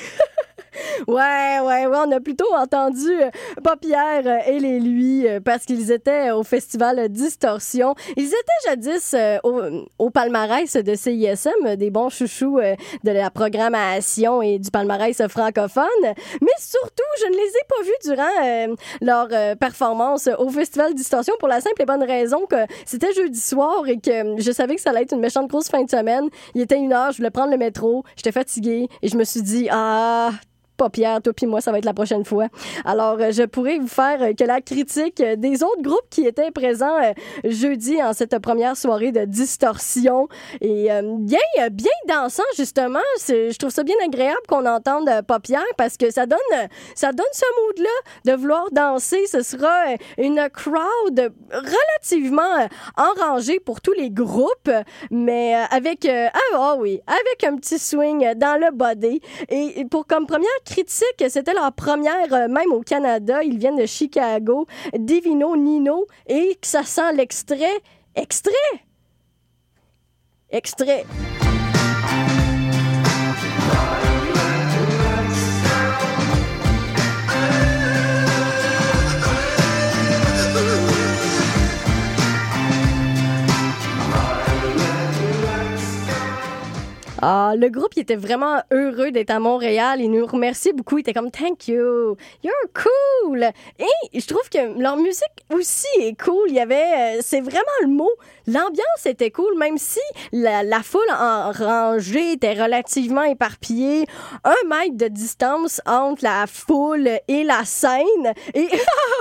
Ouais, ouais, ouais, on a plutôt entendu euh, Paupières euh, et les Lui euh, parce qu'ils étaient au festival Distorsion. Ils étaient jadis euh, au, au palmarès de C I S M, des bons chouchous euh, de la programmation et du palmarès francophone. Mais surtout, je ne les ai pas vus durant euh, leur euh, performance au festival Distorsion pour la simple et bonne raison que c'était jeudi soir et que je savais que ça allait être une méchante grosse fin de semaine. Il était une heure, je voulais prendre le métro, j'étais fatiguée et je me suis dit, ah... Paupières, toi puis moi, ça va être la prochaine fois. Alors, euh, je pourrais vous faire euh, que la critique euh, des autres groupes qui étaient présents euh, jeudi en cette première soirée de Distorsion. Et euh, bien, euh, bien dansant, justement. C'est, je trouve ça bien agréable qu'on entende euh, Paupières parce que ça donne, euh, ça donne ce mood-là de vouloir danser. Ce sera euh, une crowd relativement euh, enrangée pour tous les groupes, mais euh, avec, euh, ah oh oui, avec un petit swing dans le body. Et, et pour comme première critique, c'était leur première, euh, même au Canada. Ils viennent de Chicago. Divino Nino. Et que ça sent l'extrait. Extrait! Extrait! Ah, le groupe, il était vraiment heureux d'être à Montréal. Il nous remerciait beaucoup. Il était comme « Thank you, you're cool ». Et je trouve que leur musique aussi est cool. Il y avait... Euh, c'est vraiment le mot. L'ambiance était cool, même si la, la foule en rangée était relativement éparpillée. Un mètre de distance entre la foule et la scène. Et...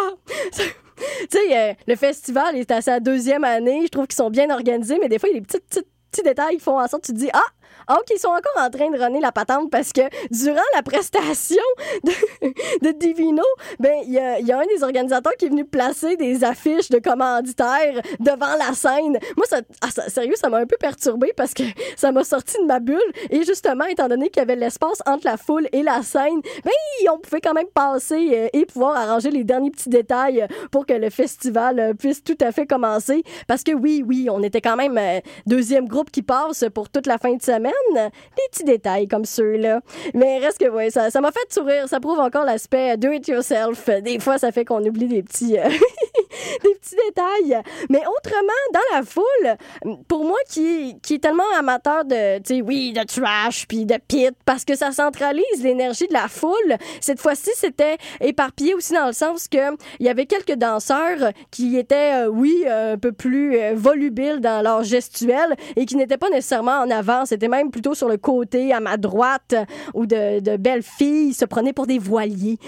tu sais, euh, le festival est à sa deuxième année. Je trouve qu'ils sont bien organisés, mais des fois, il y a des petits, petits, petits détails qui font en sorte que tu te dis « Ah! » Ah, OK, ils sont encore en train de runner la patente parce que durant la prestation de, de Divino, ben il y a, y a un des organisateurs qui est venu placer des affiches de commanditaires devant la scène. Moi, ça, ah, ça, sérieux, ça m'a un peu perturbée parce que ça m'a sorti de ma bulle. Et justement, étant donné qu'il y avait l'espace entre la foule et la scène, ben on pouvait quand même passer euh, et pouvoir arranger les derniers petits détails pour que le festival euh, puisse tout à fait commencer. Parce que oui, oui, on était quand même euh, deuxième groupe qui passe pour toute la fin de semaine. Des petits détails comme ceux-là. Mais reste que, ouais, ça, ça m'a fait sourire. Ça prouve encore l'aspect do it yourself. Des fois, ça fait qu'on oublie des petits, euh, des petits détails. Mais autrement, dans la foule, pour moi qui, qui est tellement amateur de, tu sais, oui, de trash puis de pit, parce que ça centralise l'énergie de la foule, cette fois-ci, c'était éparpillé aussi dans le sens que il y avait quelques danseurs qui étaient, euh, oui, un peu plus euh, volubiles dans leur gestuelle et qui n'étaient pas nécessairement en avant. C'était même plutôt sur le côté, à ma droite, où de, de belles filles se prenaient pour des voiliers.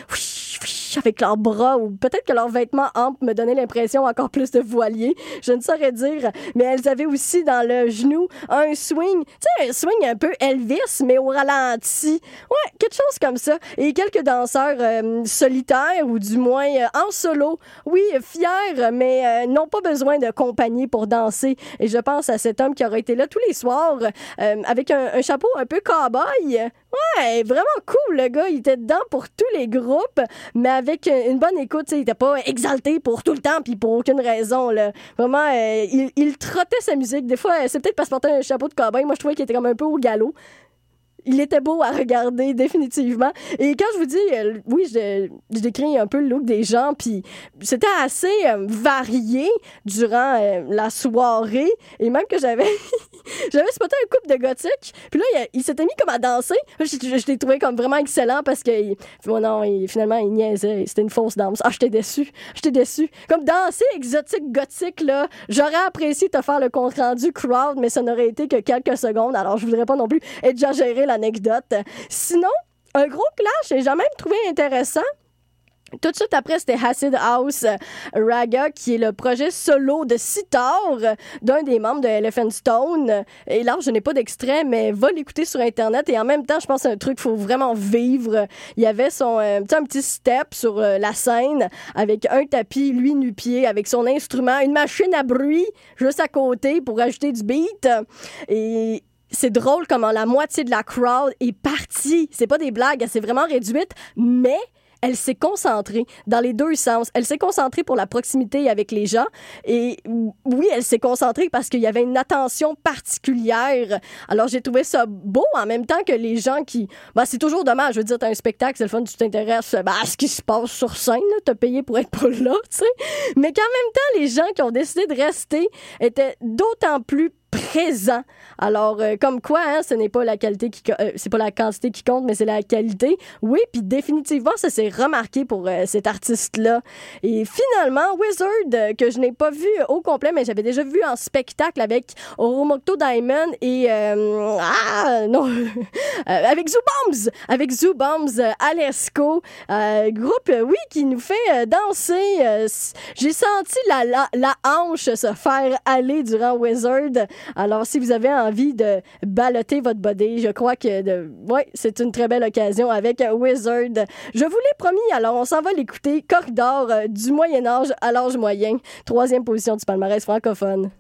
Avec leurs bras, ou peut-être que leurs vêtements amples me donnaient l'impression encore plus de voiliers. Je ne saurais dire. Mais elles avaient aussi dans le genou un swing. Tu sais, un swing un peu Elvis, mais au ralenti. Ouais, quelque chose comme ça. Et quelques danseurs euh, solitaires, ou du moins euh, en solo. Oui, fiers, mais euh, n'ont pas besoin de compagnie pour danser. Et je pense à cet homme qui aurait été là tous les soirs, euh, avec un, un chapeau un peu cow-boy. Ouais, vraiment cool, le gars. Il était dedans pour tous les groupes, mais avec une bonne écoute. Il était pas exalté pour tout le temps puis pour aucune raison. Là. Vraiment, euh, il, il trottait sa musique. Des fois, c'est peut-être parce qu'il portait un chapeau de cow-boy. Moi, je trouvais qu'il était comme un peu au galop. Il était beau à regarder, définitivement. Et quand je vous dis, euh, oui, je, je décris un peu le look des gens, puis c'était assez euh, varié durant euh, la soirée, et même que j'avais j'avais spoté un couple de gothique, puis là, il, il s'était mis comme à danser. Je, je, je l'ai trouvé comme vraiment excellent, parce que il, oh non, il, finalement, il niaisait, c'était une fausse danse. Ah, j'étais déçue, j'étais déçue. Comme danser exotique gothique, là, j'aurais apprécié te faire le compte-rendu crowd, mais ça n'aurait été que quelques secondes, alors je voudrais pas non plus exagérer l'anecdote. Sinon, un gros clash, et j'ai même trouvé intéressant. Tout de suite après, c'était Acid House Raga, qui est le projet solo de sitar d'un des membres de Elephant Stone. Et là, je n'ai pas d'extrait, mais va l'écouter sur Internet. Et en même temps, je pense que c'est un truc qu'il faut vraiment vivre. Il y avait son, euh, un petit step sur euh, la scène avec un tapis, lui nu-pied, avec son instrument, une machine à bruit juste à côté pour ajouter du beat. Et c'est drôle comment la moitié de la crowd est partie. C'est pas des blagues, elle s'est vraiment réduite, mais elle s'est concentrée dans les deux sens. Elle s'est concentrée pour la proximité avec les gens. Et oui, elle s'est concentrée parce qu'il y avait une attention particulière. Alors, j'ai trouvé ça beau en même temps que les gens qui... Ben, c'est toujours dommage. Je veux dire, t'as un spectacle, c'est le fun, tu t'intéresses ben, à ce qui se passe sur scène. Là. T'as payé pour être pas là, tu sais. Mais qu'en même temps, les gens qui ont décidé de rester étaient d'autant plus présent. Alors, euh, comme quoi, hein, ce n'est pas la qualité qui... Euh, c'est pas la quantité qui compte, mais c'est la qualité. Oui, puis définitivement, ça s'est remarqué pour euh, cet artiste-là. Et finalement, Wizard, euh, que je n'ai pas vu au complet, mais j'avais déjà vu en spectacle avec Oromoto Diamond et... Euh, ah, non! euh, avec Zoo Bombs! Avec Zoo Bombs, euh, Alesco. Euh, groupe, euh, oui, qui nous fait euh, danser. Euh, j'ai senti la, la, la hanche se faire aller durant Wizard. Alors, si vous avez envie de balloter votre body, je crois que de, ouais, c'est une très belle occasion avec Wizard. Je vous l'ai promis, alors on s'en va l'écouter. Corridor euh, du Moyen-Âge à l'âge moyen. Troisième position du palmarès francophone.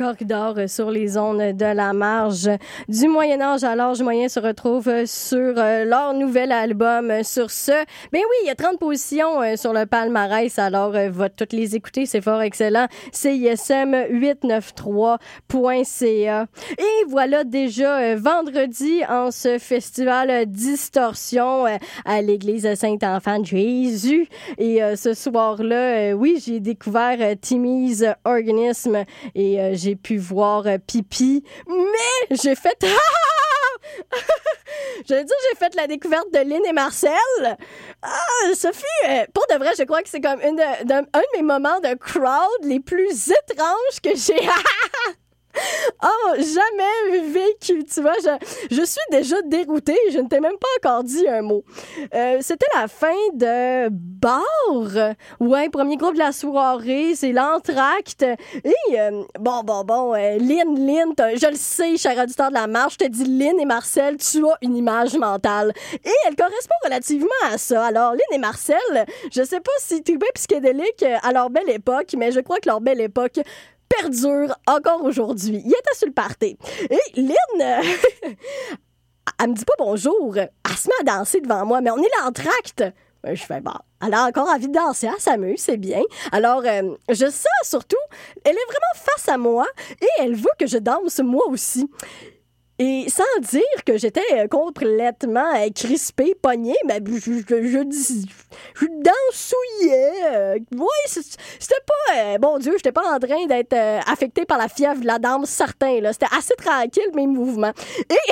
Corridor sur les ondes de la marge du Moyen-Âge à l'âge moyen se retrouve sur euh, leur nouvel album. Sur ce, ben oui, il y a trente positions euh, sur le palmarès, alors euh, va toutes les écouter, c'est fort excellent. C I S M huit cent quatre-vingt-trois point C A. Et voilà déjà euh, vendredi en ce festival euh, Distorsion euh, à l'église Saint-Enfant de Jésus. Et euh, ce soir-là, euh, oui, j'ai découvert euh, Timmy's Organism et euh, j'ai pu voir euh, Pipi, mais j'ai fait... Je veux dire, j'ai fait la découverte de Lynn et Marcel. Ah, Sophie, euh, pour de vrai, je crois que c'est comme une de, de, un de mes moments de crowd les plus étranges que j'ai... Oh, jamais vécu, tu vois, je, je suis déjà déroutée, je ne t'ai même pas encore dit un mot. Euh, c'était la fin de Bar, ouais, premier groupe de la soirée, c'est l'entracte, et euh, bon, bon, bon, euh, Lynn, Lynn, je le sais, cher auditeur de la marche, je te dis Lynn et Marcel, tu as une image mentale, et elle correspond relativement à ça. Alors, Lynn et Marcel, je sais pas si tu es bien psychédélique à leur belle époque, mais je crois que leur belle époque perdure encore aujourd'hui. Il était sur le party. Et Lynn, euh, elle me dit pas bonjour. Elle se met à danser devant moi, mais on est là en tracte. Je fais, bon, elle a encore envie de danser, elle s'amuse, c'est bien. Alors, euh, je sens surtout, elle est vraiment face à moi et elle veut que je danse moi aussi. Et sans dire que j'étais complètement euh, crispée, pognée, mais je, je, je, je, je dansouillais. Euh, ouais, c'était pas... Euh, bon Dieu, j'étais pas en train d'être euh, affectée par la fièvre de la danse, certain. Là. C'était assez tranquille, mes mouvements. Et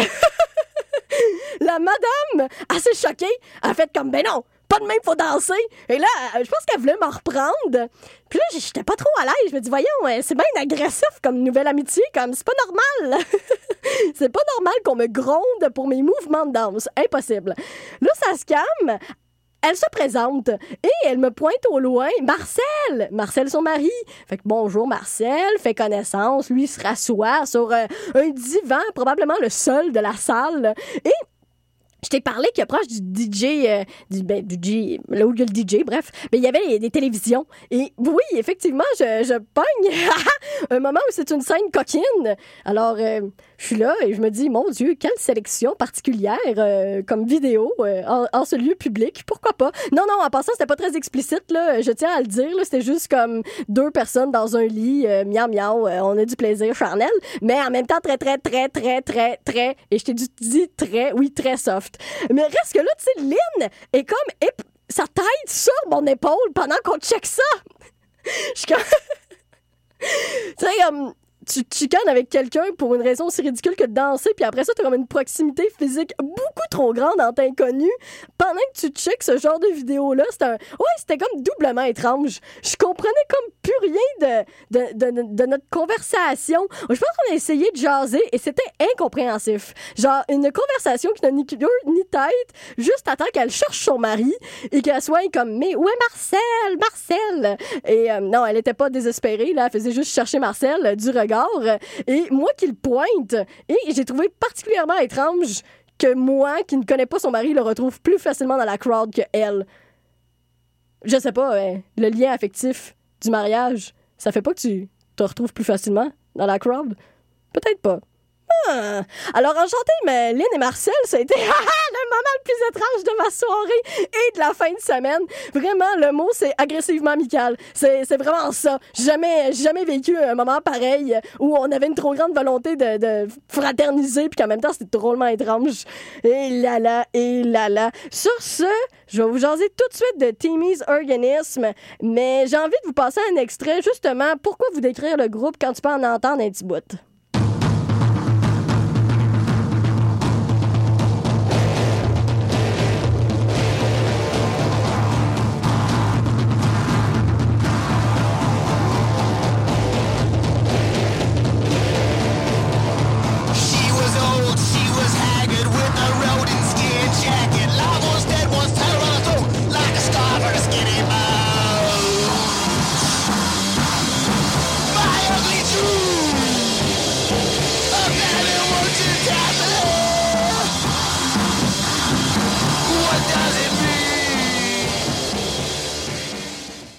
la madame, assez choquée, a fait comme, ben non, pas de même, faut danser. Et là, je pense qu'elle voulait me reprendre. Puis là, j'étais pas trop à l'aise. Je me dis, voyons, c'est bien agressif comme nouvelle amitié, comme c'est pas normal. C'est pas normal qu'on me gronde pour mes mouvements de danse. Impossible. Là, ça se calme. Elle se présente et elle me pointe au loin Marcel, Marcel son mari. Fait que bonjour Marcel, fait connaissance. Lui, il se rassoit sur euh, un divan, probablement le seul de la salle. Et je t'ai parlé qu'il y a proche du D J, euh, du, ben, du D J, là où il y a le D J, bref, ben, il y avait des télévisions. Et oui, effectivement, je, je pogne un moment où c'est une scène coquine. Alors, euh, je suis là et je me dis, mon Dieu, quelle sélection particulière euh, comme vidéo euh, en, en ce lieu public. Pourquoi pas? Non, non, en passant, c'était pas très explicite, là. Je tiens à le dire, là. C'était juste comme deux personnes dans un lit, euh, miam, miam, euh, on a du plaisir charnel, mais en même temps, très, très, très, très, très, très, et je t'ai dit très, oui, très soft. Mais reste que là, tu sais, Lynn est comme ép- sa tête sur mon épaule pendant qu'on check ça. Je suis comme... tu sais, comme... Tu te chicanes avec quelqu'un pour une raison aussi ridicule que de danser, puis après ça, t'as comme une proximité physique beaucoup trop grande entre inconnus. Pendant que tu checkes ce genre de vidéo-là, c'était un... Ouais, c'était comme doublement étrange. Je comprenais comme plus rien de, de, de, de notre conversation. Je pense qu'on a essayé de jaser et c'était incompréhensif. Genre, une conversation qui n'a ni queue ni tête, juste attend qu'elle cherche son mari et qu'elle soit comme « Mais où est Marcel? Marcel? » Et euh, non, elle était pas désespérée, là. Elle faisait juste chercher Marcel euh, du regard. Et moi qui le pointe, et j'ai trouvé particulièrement étrange que moi, qui ne connais pas son mari, le retrouve plus facilement dans la crowd que elle. Je sais pas, hein, le lien affectif du mariage, ça fait pas que tu te retrouves plus facilement dans la crowd? Peut-être pas. Ah. Alors, enchanté, mais Lynn et Marcel, ça a été le moment le plus étrange de ma soirée et de la fin de semaine. Vraiment, le mot, c'est agressivement amical. C'est, c'est vraiment ça. J'ai jamais, j'ai jamais vécu un moment pareil où on avait une trop grande volonté de, de fraterniser puis qu'en même temps, c'était drôlement étrange. Et là là, et là là. Sur ce, je vais vous jaser tout de suite de Timmy's Organism, mais j'ai envie de vous passer un extrait, justement, pourquoi vous décrire le groupe quand tu peux en entendre un petit bout. My ugly truth.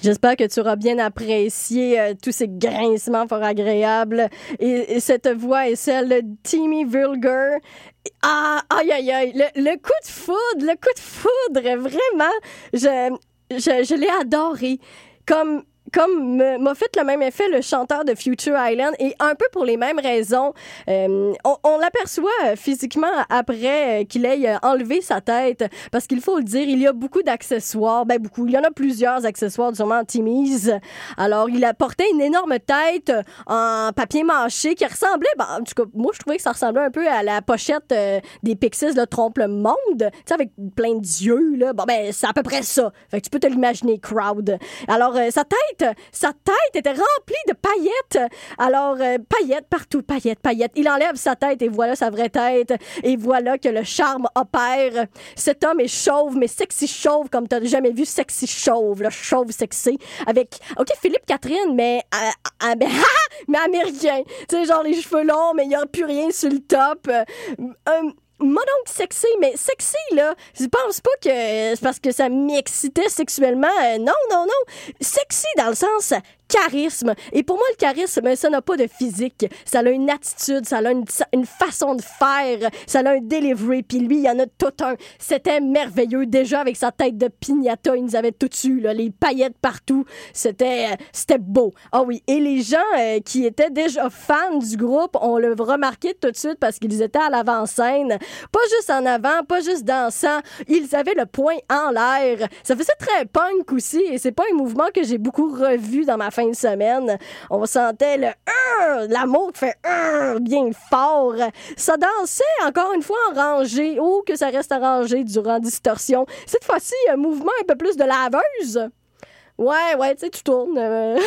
J'espère que tu auras bien apprécié euh, tous ces grincements fort agréables. Et, et cette voix est celle de Timmy Vulgar. Ah, aïe, aïe, aïe. Le, le coup de foudre, le coup de foudre, vraiment, je, je, je l'ai adoré. Comme... Comme m'a fait le même effet le chanteur de Future Island et un peu pour les mêmes raisons. Euh, on on l'aperçoit physiquement après qu'il ait enlevé sa tête parce qu'il faut le dire, il y a beaucoup d'accessoires. Ben beaucoup, il y en a plusieurs accessoires sûrement Timmy's. Alors, il a porté une énorme tête en papier mâché qui ressemblait, ben, en tout cas, moi je trouvais que ça ressemblait un peu à la pochette euh, des Pixies, le Trompe le Monde, tu sais, avec plein d'yeux, là. Bon, ben, c'est à peu près ça. Fait que tu peux te l'imaginer, crowd. Alors, euh, sa tête Sa tête était remplie de paillettes. Alors, euh, paillettes partout, paillettes, paillettes. Il enlève sa tête et voilà sa vraie tête. Et voilà que le charme opère. Cet homme est chauve, mais sexy chauve, comme t'as jamais vu sexy chauve, le chauve sexy. Avec, OK, Philippe Catherine, mais, euh, euh, mais, mais américain. Tu sais, genre les cheveux longs, mais il n'y a plus rien sur le top. Euh, euh, Moi donc sexy, mais sexy, là, je pense pas que c'est parce que ça m'excitait sexuellement. Euh, non, non, non. Sexy dans le sens charisme. Et pour moi, le charisme, ça n'a pas de physique. Ça a une attitude, ça a une, une façon de faire, ça a un delivery. Puis lui, il y en a tout un. C'était merveilleux. Déjà, avec sa tête de piñata, il nous avait tout dessus, là, les paillettes partout. C'était, euh, c'était beau. Ah oui. Et les gens euh, qui étaient déjà fans du groupe, on l'a remarqué tout de suite parce qu'ils étaient à l'avant-scène. Pas juste en avant, pas juste dansant. Ils avaient le poing en l'air. Ça faisait très punk aussi. Et c'est pas un mouvement que j'ai beaucoup revu dans ma fin de semaine. On sentait le euh, l'amour qui fait euh, bien fort. Ça dansait encore une fois en rangée. Oh, que ça reste arrangé durant Distorsion. Cette fois-ci, un mouvement un peu plus de laveuse. Ouais, ouais, tu sais, tu tournes. Euh...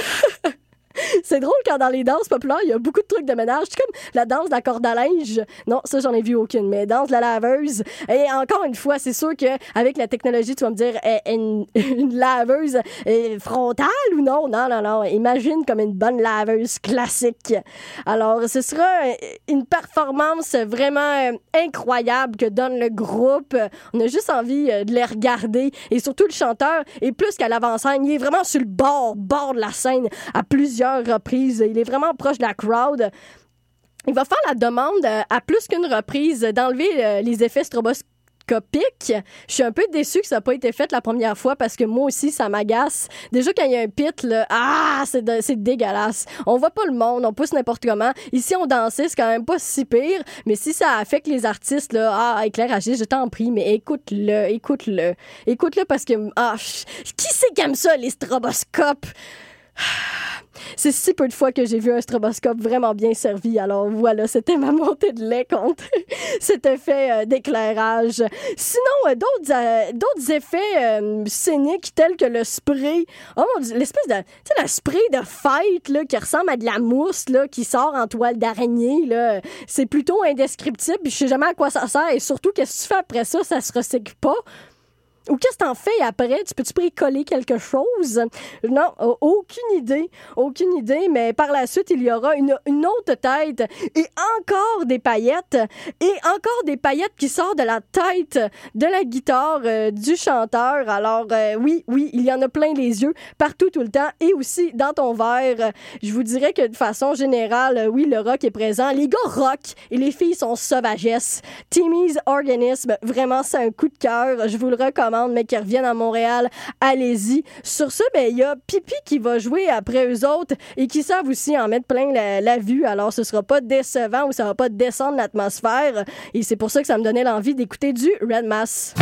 C'est drôle quand dans les danses populaires, il y a beaucoup de trucs de ménage. C'est comme la danse de la corde à linge. Non, ça, j'en ai vu aucune. Mais danse de la laveuse. Et encore une fois, c'est sûr qu'avec la technologie, tu vas me dire, une, une laveuse frontale ou non? Non, non, non. Imagine comme une bonne laveuse classique. Alors, ce sera une performance vraiment incroyable que donne le groupe. On a juste envie de les regarder. Et surtout, le chanteur est plus qu'à l'avant-scène. Il est vraiment sur le bord, bord de la scène à plusieurs reprises. Il est vraiment proche de la crowd. Il va faire la demande à plus qu'une reprise d'enlever les effets stroboscopiques. Je suis un peu déçue que ça n'a pas été fait la première fois parce que moi aussi, ça m'agace. Déjà, quand il y a un pit, là, ah, c'est, de, c'est dégueulasse. On voit pas le monde, on pousse n'importe comment. Ici, on dansait, c'est quand même pas si pire, mais si ça affecte les artistes, là, ah, Éclair Agis, je t'en prie, mais écoute-le, écoute-le. Écoute-le parce que, ah, qui c'est qui aime ça, les stroboscopes? C'est si peu de fois que j'ai vu un stroboscope vraiment bien servi. Alors voilà, c'était ma montée de lait contre cet effet euh, d'éclairage. Sinon, euh, d'autres, euh, d'autres effets euh, scéniques tels que le spray. Oh mon Dieu, l'espèce de... Tu sais, le spray de fête là, qui ressemble à de la mousse là, qui sort en toile d'araignée. Là. C'est plutôt indescriptible. Je sais jamais à quoi ça sert. Et surtout, qu'est-ce que tu fais après ça? Ça se recycle pas. Ou qu'est-ce que t'en fais après? Tu peux-tu bricoler quelque chose? Non, aucune idée. Aucune idée, mais par la suite, il y aura une, une autre tête et encore des paillettes et encore des paillettes qui sortent de la tête de la guitare euh, du chanteur. Alors, euh, oui, oui, il y en a plein les yeux, partout, tout le temps et aussi dans ton verre. Je vous dirais que de façon générale, oui, le rock est présent. Les gars rock et les filles sont sauvagesse. Timmy's Organism, vraiment, c'est un coup de cœur. Je vous le recommande. Mais qui reviennent à Montréal, allez-y. Sur ce, ben il y a Pipi qui va jouer après eux autres et qui savent aussi en mettre plein la, la vue. Alors, ce sera pas décevant ou ça va pas descendre l'atmosphère. Et c'est pour ça que ça me donnait l'envie d'écouter du Red Mass.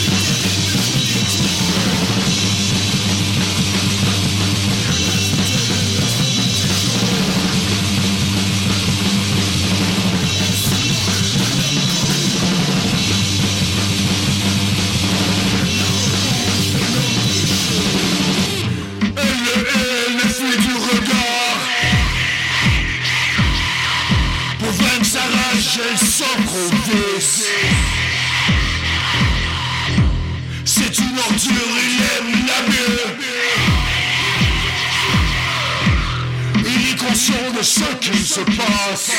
Elle s'improvis. C'est une ordure, il aime la mieux. Il est conscient de ce qui se passe.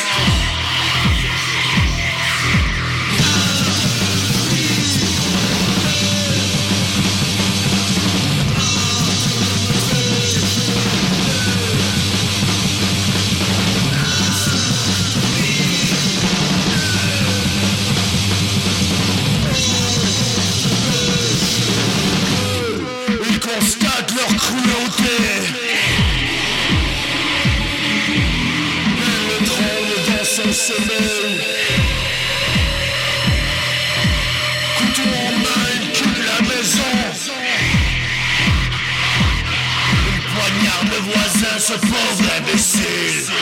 semaine. Couteau en main, il quitte la maison. Il poignarde le voisin, ce pauvre imbécile.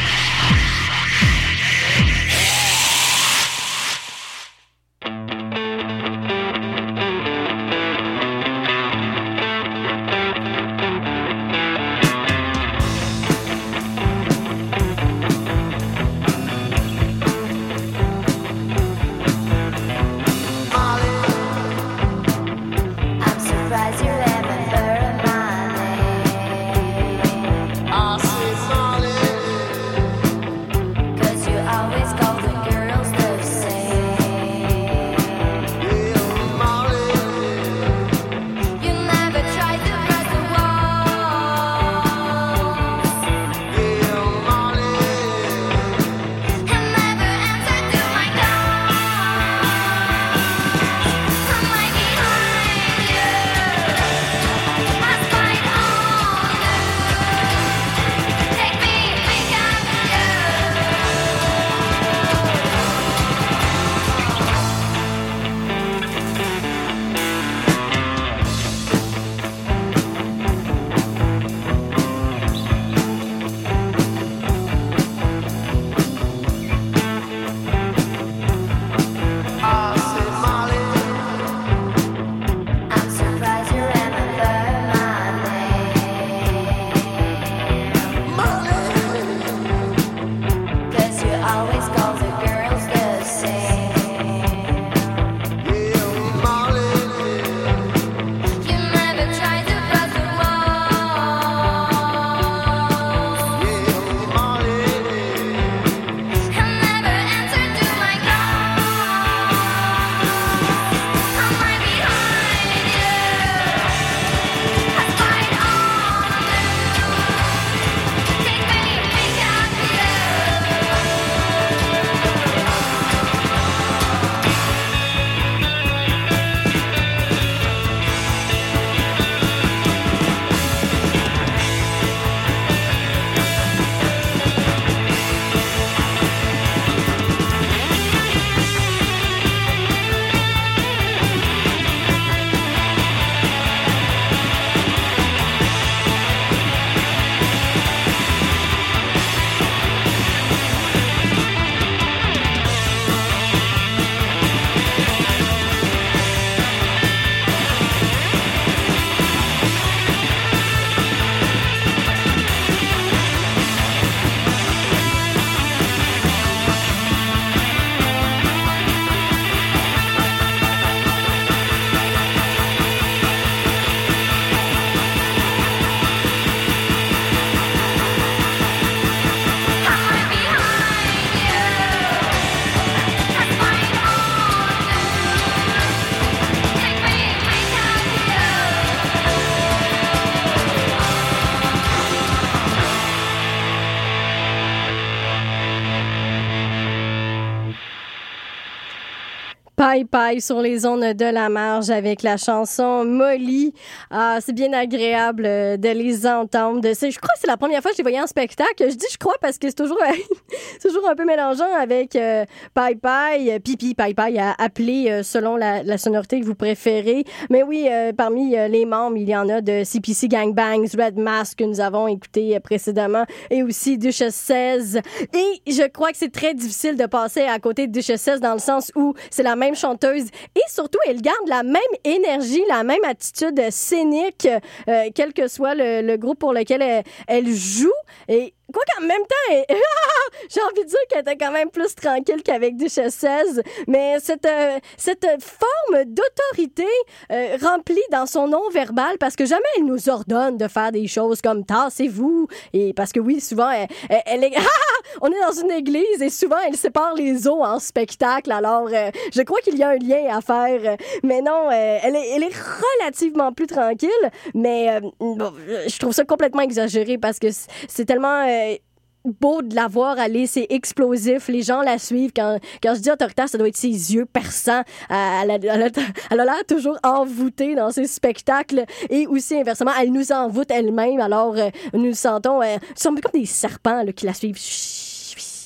Paille Paille sur les ondes de la marge avec la chanson Molly. Ah, c'est bien agréable de les entendre. C'est, je crois que c'est la première fois que je les voyais en spectacle. Je dis je crois parce que c'est toujours, c'est toujours un peu mélangeant avec euh, Paille Paille, Pipi Paille Paille à appeler euh, selon la, la sonorité que vous préférez. Mais oui, euh, parmi euh, les membres, il y en a de C P C Gangbangs, Red Mask que nous avons écouté euh, précédemment et aussi Duchesse seize. Et je crois que c'est très difficile de passer à côté de Duchesse seize dans le sens où c'est la même chanteuse et surtout elle garde la même énergie, la même attitude scénique, euh, quel que soit le, le groupe pour lequel elle, elle joue. Et quoi qu'en même temps, elle... j'ai envie de dire qu'elle était quand même plus tranquille qu'avec Duchesse seize, mais cette, euh, cette forme d'autorité euh, remplie dans son non-verbal, parce que jamais elle nous ordonne de faire des choses comme « tassez-vous », et parce que oui, souvent, elle, elle, elle est... on est dans une église et souvent, elle sépare les eaux en spectacle, alors euh, je crois qu'il y a un lien à faire, mais non, euh, elle, est, elle est relativement plus tranquille, mais euh, bon, je trouve ça complètement exagéré parce que c'est tellement... Euh, beau de la voir aller, c'est explosif, les gens la suivent. Quand, quand je dis autoritaire, ça doit être ses yeux perçants. Elle a, elle a, elle a l'air toujours envoûtée dans ses spectacles et aussi inversement, elle nous envoûte elle-même. Alors, euh, nous le sentons, euh, nous sommes comme des serpents là, qui la suivent.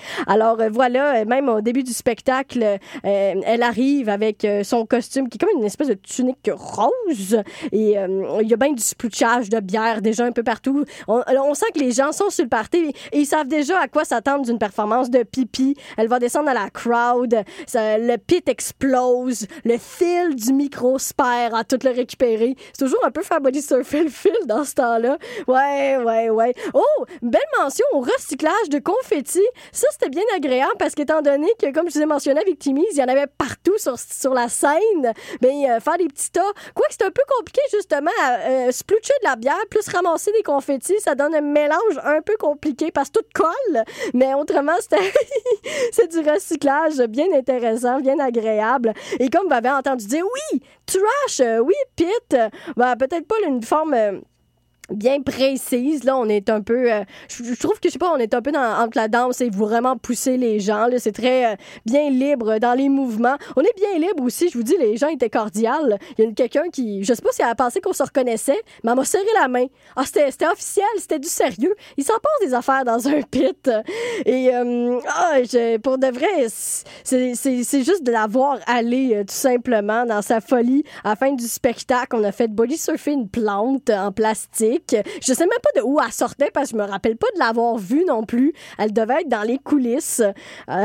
Alors euh, voilà, même au début du spectacle, euh, elle arrive avec euh, son costume qui est comme une espèce de tunique rose et euh, il y a bien du splutchage de bière déjà un peu partout. On, on sent que les gens sont sur le party et ils savent déjà à quoi s'attendre d'une performance de pipi. Elle va descendre à la crowd, ça, le pit explose, le fil du micro se perd à tout le récupérer. C'est toujours un peu faire body surfer le fil dans ce temps-là. Ouais, ouais, ouais. Oh, belle mention au recyclage de confettis. Ça, c'était bien agréable parce qu'étant donné que, comme je vous ai mentionné avec Timmy's, il y en avait partout sur, sur la scène, ben, euh, faire des petits tas. Quoique c'est un peu compliqué, justement, à euh, splutcher de la bière plus ramasser des confettis, ça donne un mélange un peu compliqué parce que tout colle. Mais autrement, c'était c'est du recyclage bien intéressant, bien agréable. Et comme vous avez entendu dire, oui, trash, euh, oui, pit, euh, ben, peut-être pas une forme... Euh, bien précise. Là, on est un peu... Euh, je, je trouve que, je sais pas, on est un peu dans, entre la danse et vraiment pousser les gens. Là, c'est très euh, bien libre dans les mouvements. On est bien libre aussi. Je vous dis, les gens étaient cordiales. Il y a quelqu'un qui... Je sais pas si elle a pensé qu'on se reconnaissait, mais elle m'a serré la main. Ah, c'était, c'était officiel, c'était du sérieux. Il s'en passe des affaires dans un pit. Et, euh, ah, je, pour de vrai, c'est, c'est, c'est juste de la voir aller, euh, tout simplement, dans sa folie. À la fin du spectacle, on a fait body surfer une plante en plastique. Je sais même pas de où elle sortait parce que je me rappelle pas de l'avoir vue non plus. Elle devait être dans les coulisses. Euh...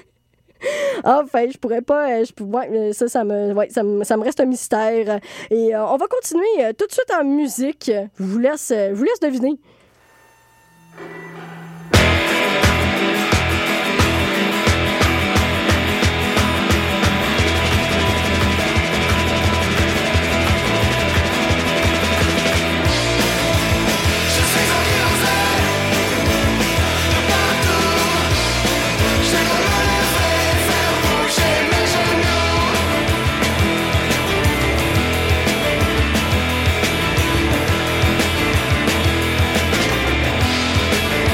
Enfin, je pourrais pas... Je pourrais, ça, ça me, ouais, ça, me, ça me reste un mystère. Et euh, on va continuer euh, tout de suite en musique. Je vous laisse, je vous laisse deviner. We'll be right back.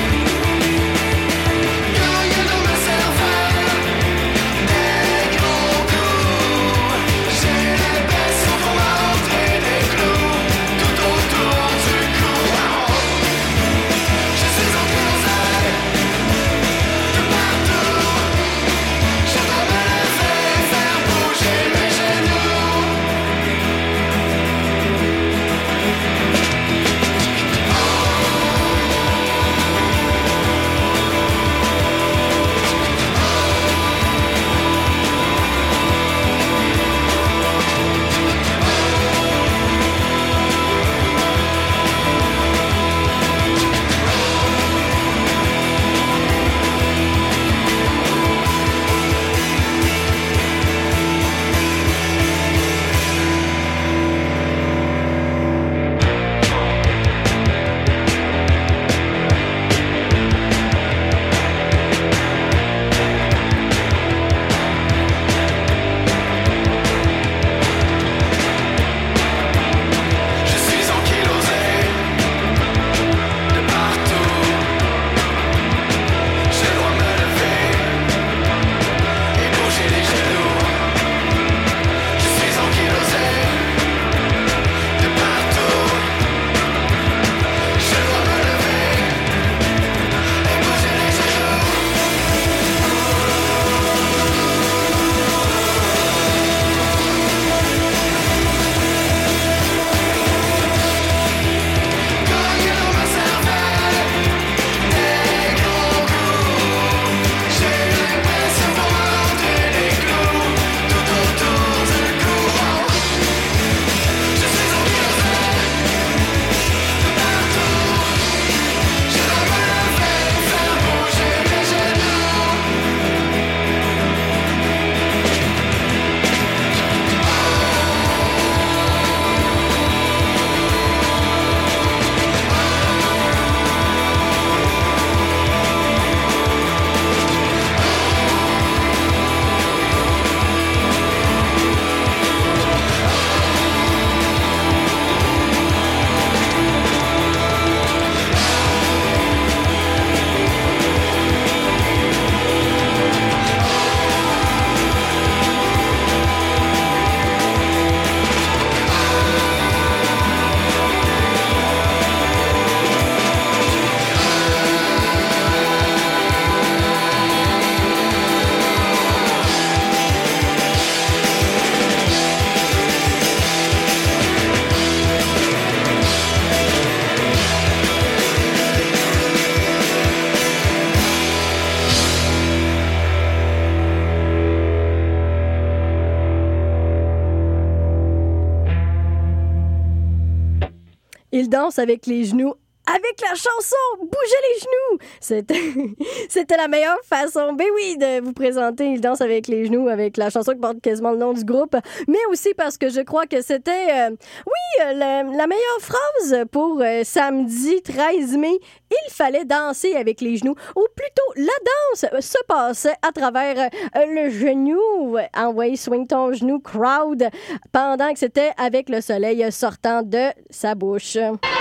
il danse avec les genoux. Avec la chanson « Bougez les genoux ». C'était, c'était la meilleure façon, ben oui, de vous présenter « Il danse avec les genoux » avec la chanson qui porte quasiment le nom du groupe, mais aussi parce que je crois que c'était, euh, oui, euh, la, la meilleure phrase pour euh, samedi treize mai. Il fallait danser avec les genoux, ou plutôt la danse se passait à travers euh, le genou. Envoyez swing ton genou, crowd, pendant que c'était avec le soleil sortant de sa bouche.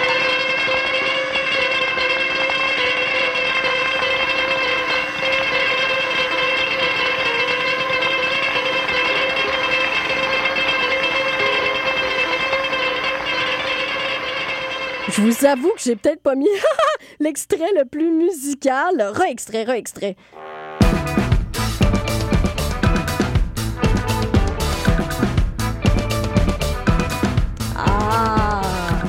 Je vous avoue que j'ai peut-être pas mis l'extrait le plus musical. Re-extrait, re-extrait. Ah!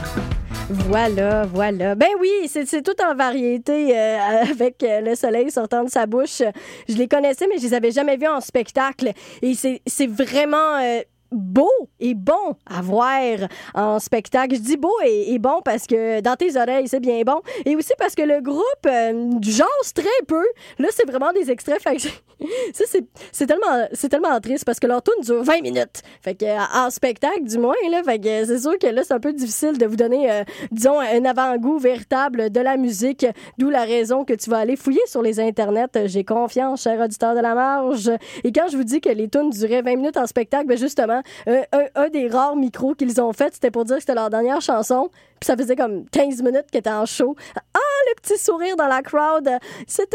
Voilà, voilà. Ben oui, c'est, c'est tout en variété euh, avec euh, le soleil sortant de sa bouche. Je les connaissais, mais je les avais jamais vus en spectacle. Et c'est, c'est vraiment... Euh, beau et bon à voir en spectacle. Je dis beau et, et bon parce que dans tes oreilles, c'est bien bon. Et aussi parce que le groupe euh, jase très peu. Là, c'est vraiment des extraits. Fait que ça, c'est, c'est, tellement, c'est tellement triste parce que leur tourne dure vingt minutes. Fait que en spectacle, du moins, là, fait que c'est sûr que là, c'est un peu difficile de vous donner, euh, disons, un avant-goût véritable de la musique. D'où la raison que tu vas aller fouiller sur les internets. J'ai confiance, cher auditeur de la marge. Et quand je vous dis que les tunes duraient vingt minutes en spectacle, ben justement, Un, un, un des rares micros qu'ils ont fait, c'était pour dire que c'était leur dernière chanson. Puis ça faisait comme quinze minutes qu'ils étaient en show. Ah, le petit sourire dans la crowd. C'était...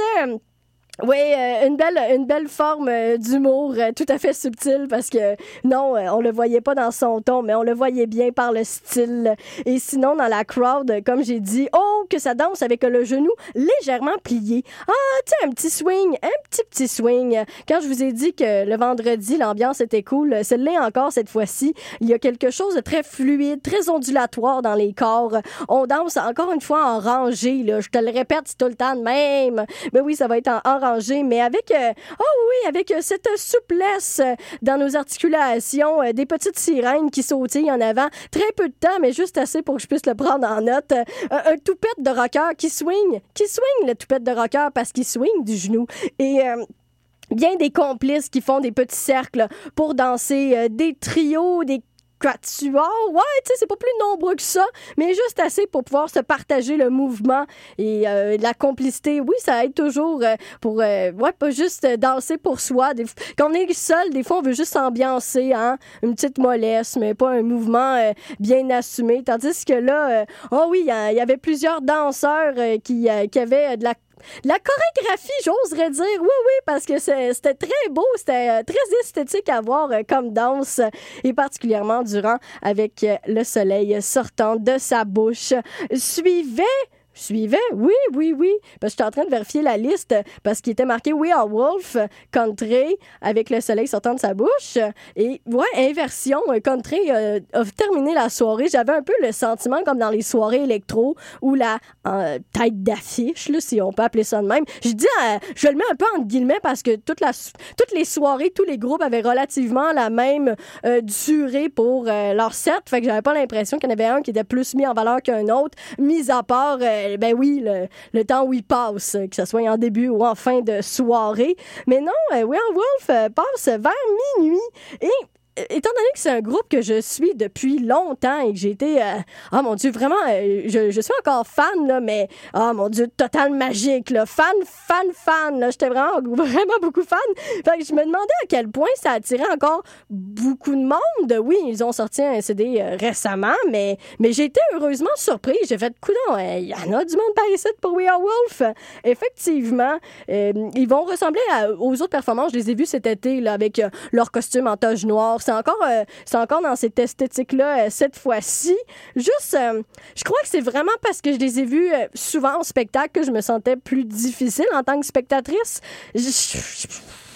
Oui, euh, une belle une belle forme euh, d'humour euh, tout à fait subtile parce que non, euh, on le voyait pas dans son ton, mais on le voyait bien par le style. Et sinon, dans la crowd, euh, comme j'ai dit, oh, que ça danse avec le genou légèrement plié. Ah, tu sais, un petit swing, un petit petit swing. Quand je vous ai dit que le vendredi, l'ambiance était cool, c'est l'est encore cette fois-ci. Il y a quelque chose de très fluide, très ondulatoire dans les corps. On danse encore une fois en rangée, là. Je te le répète, c'est tout le temps de même. Mais oui, ça va être en, en rangée, mais avec, euh, oh oui, avec euh, cette souplesse euh, dans nos articulations, euh, des petites sirènes qui sautillent en avant. Très peu de temps, mais juste assez pour que je puisse le prendre en note. Euh, un toupette de rocker qui swing, qui swing le toupette de rocker parce qu'il swing du genou. Et... Euh, bien des complices qui font des petits cercles pour danser, euh, des trios, des quatuors. Ouais, tu sais, c'est pas plus nombreux que ça, mais juste assez pour pouvoir se partager le mouvement et euh, la complicité. Oui, ça aide toujours euh, pour, euh, ouais, pas juste danser pour soi. Des, quand on est seul, des fois, on veut juste s'ambiancer, hein, une petite mollesse, mais pas un mouvement euh, bien assumé. Tandis que là, euh, oh oui, il y, y avait plusieurs danseurs euh, qui, euh, qui avaient de la La chorégraphie, j'oserais dire, oui, oui, parce que c'est, c'était très beau, c'était euh, très esthétique à voir euh, comme danse, et particulièrement durant avec euh, le soleil sortant de sa bouche. Suivait... Suivait? Oui, oui, oui. Parce que j'étais en train de vérifier la liste parce qu'il était marqué We Are Wolf Country avec le soleil sortant de sa bouche. Et ouais, inversion. Country euh, a terminé la soirée. J'avais un peu le sentiment comme dans les soirées électro ou la euh, tête d'affiche, là, si on peut appeler ça de même. Je dis, euh, je le mets un peu entre guillemets parce que toute la, toutes les soirées, tous les groupes avaient relativement la même euh, durée pour euh, leur set. Fait que j'avais pas l'impression qu'il y en avait un qui était plus mis en valeur qu'un autre, mis à part... Euh, ben oui, le, le temps où il passe, que ce soit en début ou en fin de soirée. Mais non, euh, We Are Wolf euh, passe vers minuit. Et étant donné que c'est un groupe que je suis depuis longtemps et que j'ai été, euh, oh mon Dieu, vraiment, euh, je, je suis encore fan, là, mais, oh mon Dieu, total magique, là, fan, fan, fan, là, j'étais vraiment, vraiment beaucoup fan. Fait que je me demandais à quel point ça attirait encore beaucoup de monde. Oui, ils ont sorti un C D euh, récemment, mais, mais j'ai été heureusement surprise. J'ai fait, coudonc, il y en a du monde par ici pour We Are Wolf. Effectivement, euh, ils vont ressembler à, aux autres performances. Je les ai vus cet été, là, avec euh, leur costume en toge noire. C'est encore, euh, c'est encore dans cette esthétique-là euh, cette fois-ci. Juste, euh, je crois que c'est vraiment parce que je les ai vus euh, souvent en spectacle que je me sentais plus difficile en tant que spectatrice. Je, je,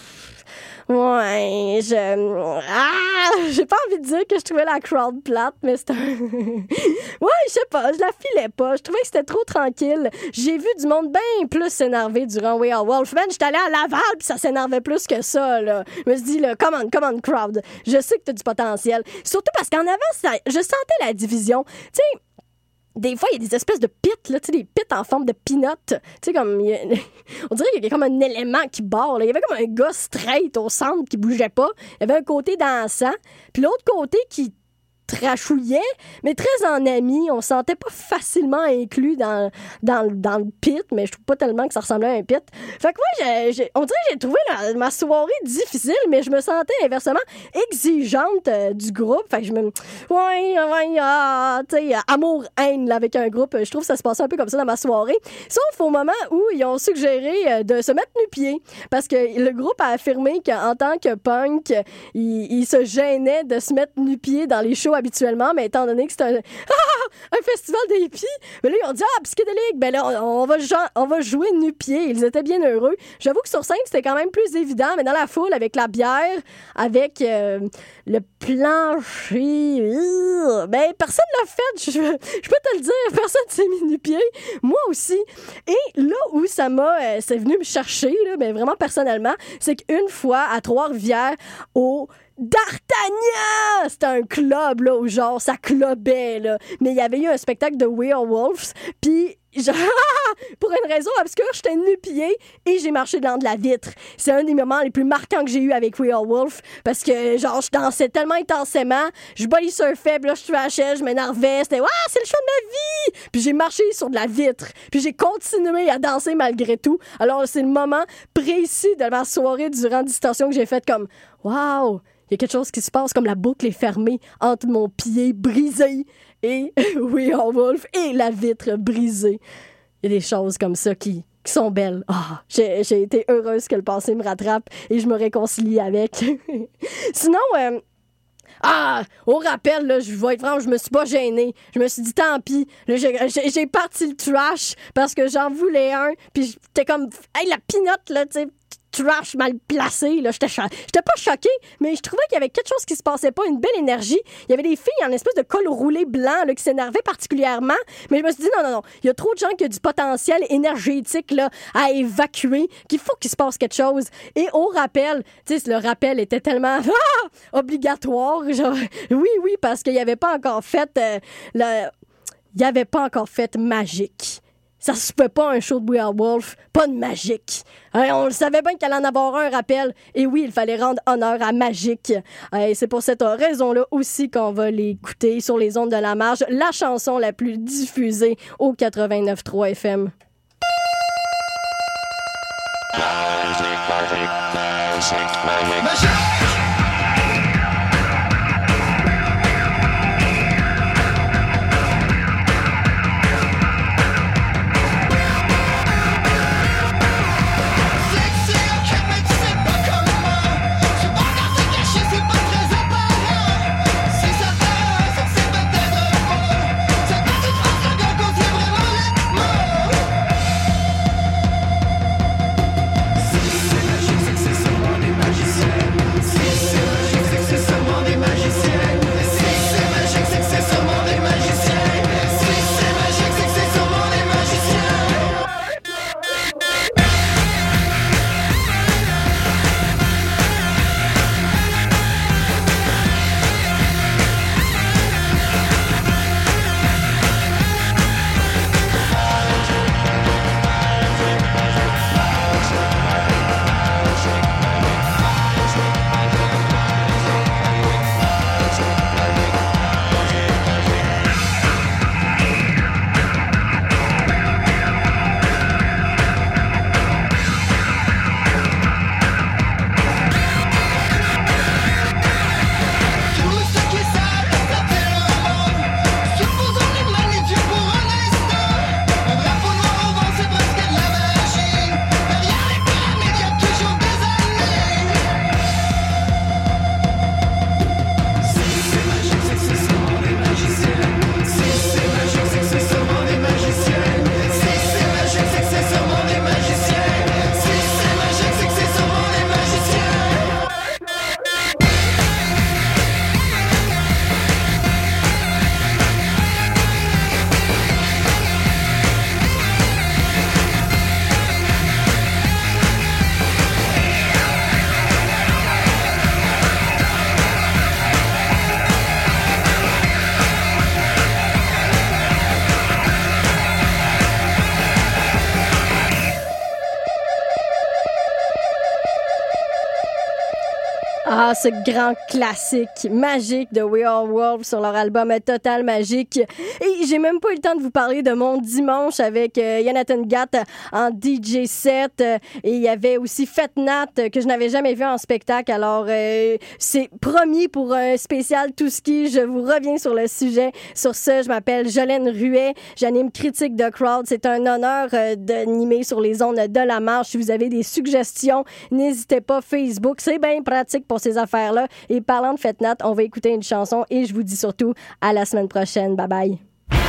Ouais, je... Ah! J'ai pas envie de dire que je trouvais la crowd plate, mais c'était un... Ouais, je sais pas, je la filais pas. Je trouvais que c'était trop tranquille. J'ai vu du monde bien plus s'énerver durant We Are Wolf. Man, j'étais allée à Laval, puis ça s'énervait plus que ça, là. Je me suis dit, là, come on, come on, crowd. Je sais que t'as du potentiel. Surtout parce qu'en avant, ça... je sentais la division. Tu sais, des fois, il y a des espèces de pits, là, tu sais, des pits en forme de peanut. Tu sais, comme, il y a, on dirait qu'il y a comme un élément qui barre, là. Il y avait comme un gars straight au centre qui bougeait pas. Il y avait un côté dansant, puis l'autre côté qui trachouillait, mais très en ami. On se sentait pas facilement inclus dans, dans, dans le pit, mais je trouve pas tellement que ça ressemblait à un pit. Fait que moi, j'ai, j'ai, on dirait que j'ai trouvé la, ma soirée difficile, mais je me sentais inversement exigeante euh, du groupe. Fait que je me... Ouais, ouais, ah, tu sais, amour-haine là, avec un groupe. Je trouve que ça se passait un peu comme ça dans ma soirée. Sauf au moment où ils ont suggéré euh, de se mettre nu-pieds. Parce que le groupe a affirmé qu'en tant que punk, il, il se gênait de se mettre nu-pieds dans les shows habituellement, mais étant donné que c'est un, ah, un festival des hippies, mais là, ils ont dit, ah, psychédélique, ben là, on, on, va, on va jouer nu-pieds. Ils étaient bien heureux. J'avoue que sur scène, c'était quand même plus évident, mais dans la foule, avec la bière, avec euh, le plancher, euh, ben, personne l'a fait. Je, je peux te le dire, personne s'est mis nu-pieds. Moi aussi. Et là où ça m'a, euh, c'est venu me chercher, là, ben, vraiment personnellement, c'est qu'une fois, à Trois-Rivières, au D'Artagnan! C'était un club, là, où genre, ça clubait, là. Mais il y avait eu un spectacle de Werewolves, puis genre, pour une raison obscure, j'étais nu-pieds et j'ai marché dans de la vitre. C'est un des moments les plus marquants que j'ai eu avec Werewolf, parce que, genre, je dansais tellement intensément, je body surfais, puis là, je trashais, je m'énervais, c'était « Ah, c'est le show de ma vie! » Puis j'ai marché sur de la vitre, puis j'ai continué à danser malgré tout. Alors, c'est le moment précis de ma soirée durant Distorsion que j'ai fait comme « Wow! » Il y a quelque chose qui se passe, comme la boucle est fermée entre mon pied brisé et Werewolf et la vitre brisée. Il y a des choses comme ça qui, qui sont belles. Oh, j'ai, j'ai été heureuse que le passé me rattrape et je me réconcilie avec. Sinon, euh, ah, au rappel, là, je vais être franc, je me suis pas gênée. Je me suis dit, tant pis. Là, j'ai, j'ai, j'ai parti le trash parce que j'en voulais un. Puis j'étais comme, hey, la pinotte, là, tu sais, trash mal placé, là, j'étais, cho- j'étais pas choquée, mais je trouvais qu'il y avait quelque chose qui se passait pas, une belle énergie. Il y avait des filles en espèce de col roulé blanc, là, qui s'énervaient particulièrement, mais je me suis dit, non, non, non, il y a trop de gens qui ont du potentiel énergétique, là, à évacuer, qu'il faut qu'il se passe quelque chose. Et au rappel, tu sais, le rappel était tellement ah, obligatoire, genre, oui, oui, parce qu'il y avait pas encore fait, euh, le... il y avait pas encore fait magique. Ça se peut pas un show de Werewolf, pas de magique. Hein, on le savait bien qu'il allait en avoir un rappel. Et oui, il fallait rendre honneur à Magique. Et c'est pour cette raison-là aussi qu'on va l'écouter sur les ondes de la marge, la chanson la plus diffusée au quatre-vingt-neuf trois F M. Magic, magic, magic, magic. Magic! C'est Ah, ce grand classique magique de We Are Wolves sur leur album Total Magique. Et j'ai même pas eu le temps de vous parler de mon dimanche avec euh, Jonathan Gatt en D J set. Euh, et il y avait aussi Fetnat euh, que je n'avais jamais vu en spectacle. Alors, euh, c'est promis pour un spécial tout ski. Je vous reviens sur le sujet. Sur ce, je m'appelle Jolène Ruet. J'anime Critique de Crowd. C'est un honneur euh, d'animer sur les ondes de la marche. Si vous avez des suggestions, n'hésitez pas. Facebook, c'est bien pratique pour ces affaires-là. Et parlant de Fetnat, on va écouter une chanson et je vous dis surtout à la semaine prochaine. Bye bye.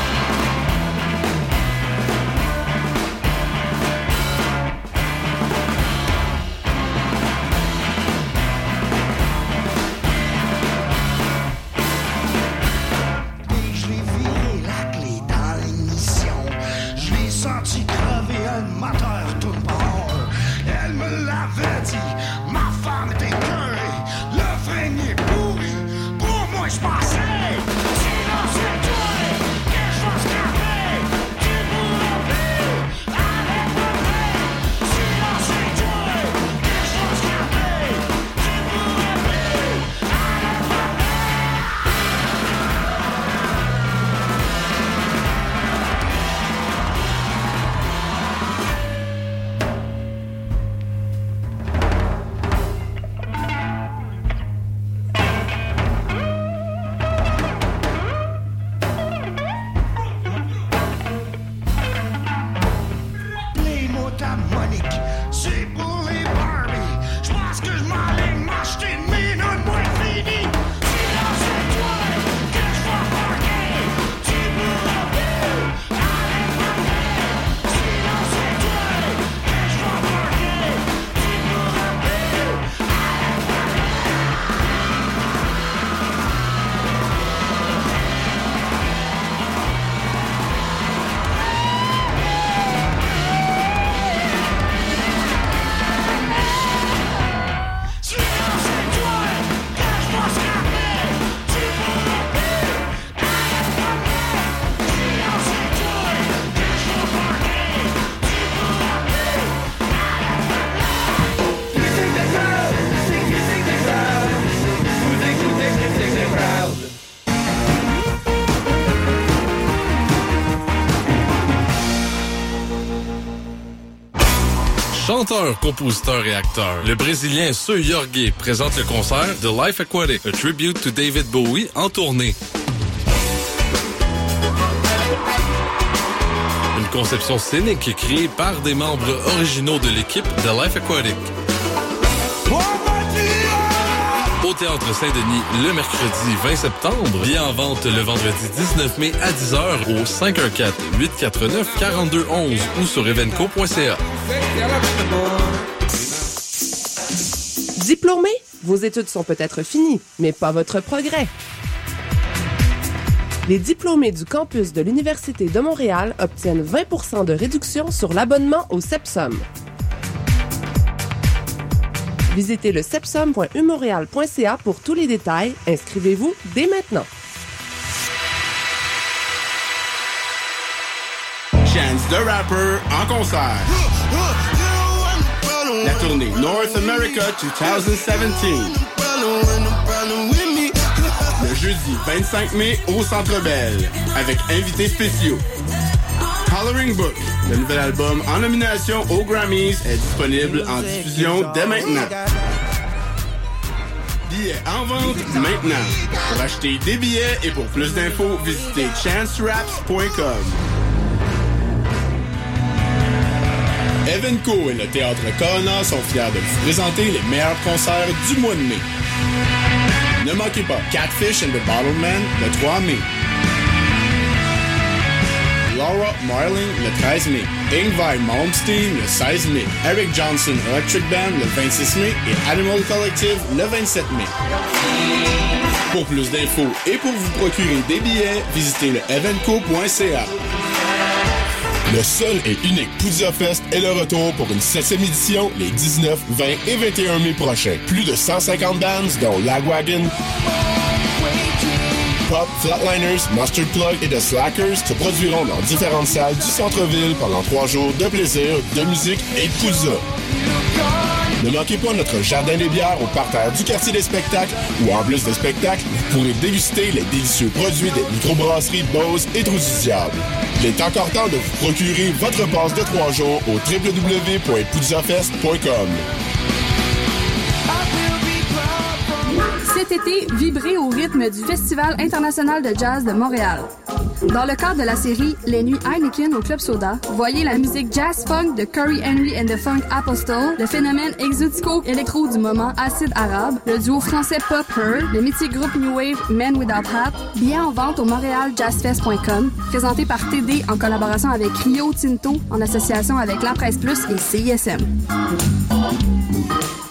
Je l'ai viré la clé dans l'émission. Je l'ai senti crever un moteur tout bord. Elle me l'avait dit. Ma femme était écœurée, le frein est pourri. Pour moi, je pensais, sinon c'est toi que je vais scraper. Tu pourras plus avec mon frein. Sinon c'est toi que je vais scraper. Tu pourras plus avec mon Monique, c'est pour les Barbie. Je pense que je m'enligne m'acheter une mine, un mois fini. Sinon c'est toi que je vais parquer. Tu pourras plus avec ma main. Sinon c'est toi que je vais parquer. Tu pourras plus avec ma Chanteur, compositeur et acteur, le Brésilien Seu Jorge présente le concert The Life Aquatic, a tribute to David Bowie en tournée. Une conception scénique créée par des membres originaux de l'équipe The Life Aquatic. Au Théâtre Saint-Denis le mercredi vingt septembre, bien en vente le vendredi dix-neuf mai à dix heures au cinq un quatre, huit quatre neuf, quatre deux un un ou sur evenco point c a. Diplômé, vos études sont peut-être finies, mais pas votre progrès. Les diplômés du campus de l'Université de Montréal obtiennent vingt pour cent de réduction sur l'abonnement au Sepsum. Visitez le sepsum point u montréal point c a pour tous les détails. Inscrivez-vous dès maintenant. Chance the Rapper en concert. La tournée North America vingt dix-sept. Le jeudi vingt-cinq mai au Centre Bell, avec invités spéciaux. Coloring Book, le nouvel album en nomination aux Grammys, est disponible en diffusion dès maintenant. Billets en vente maintenant. Pour acheter des billets et pour plus d'infos, visitez chance raps point com. Evenco et le Théâtre Corona sont fiers de vous présenter les meilleurs concerts du mois de mai. Ne manquez pas Catfish and the Bottle Man le trois mai. Laura Marling le treize mai, Ingvar Malmsteen le seize mai, Eric Johnson Electric Band le vingt-six mai et Animal Collective le vingt-sept mai. Pour plus d'infos et pour vous procurer des billets, visitez le evenco point c a. Le seul et unique Pouzza Fest est le retour pour une septième édition les dix-neuf, vingt et vingt et un mai prochains. Plus de cent cinquante bands, dont Lagwagon, Pop, Flatliners, Mustard Plug et The Slackers se produiront dans différentes salles du centre-ville pendant trois jours de plaisir, de musique et de Pouzza. Ne manquez pas notre jardin des bières au parterre du quartier des spectacles où, en plus des spectacles, vous pourrez déguster les délicieux produits des microbrasseries Bose et Trou du Diable. Il est encore temps de vous procurer votre passe de trois jours au w w w point poudzafest point com. Cet été, vibrez au rythme du Festival international de jazz de Montréal. Dans le cadre de la série Les Nuits Heineken au Club Soda, voyez la musique jazz-funk de Curry Henry and the Funk Apostle, le phénomène exotico-électro du moment Acid Arabe, le duo français Pop Her, le mythique groupe New Wave Men Without Hat, billets en vente au montréal jazz fest point com, présenté par T D en collaboration avec Rio Tinto, en association avec La Presse Plus et C I S M.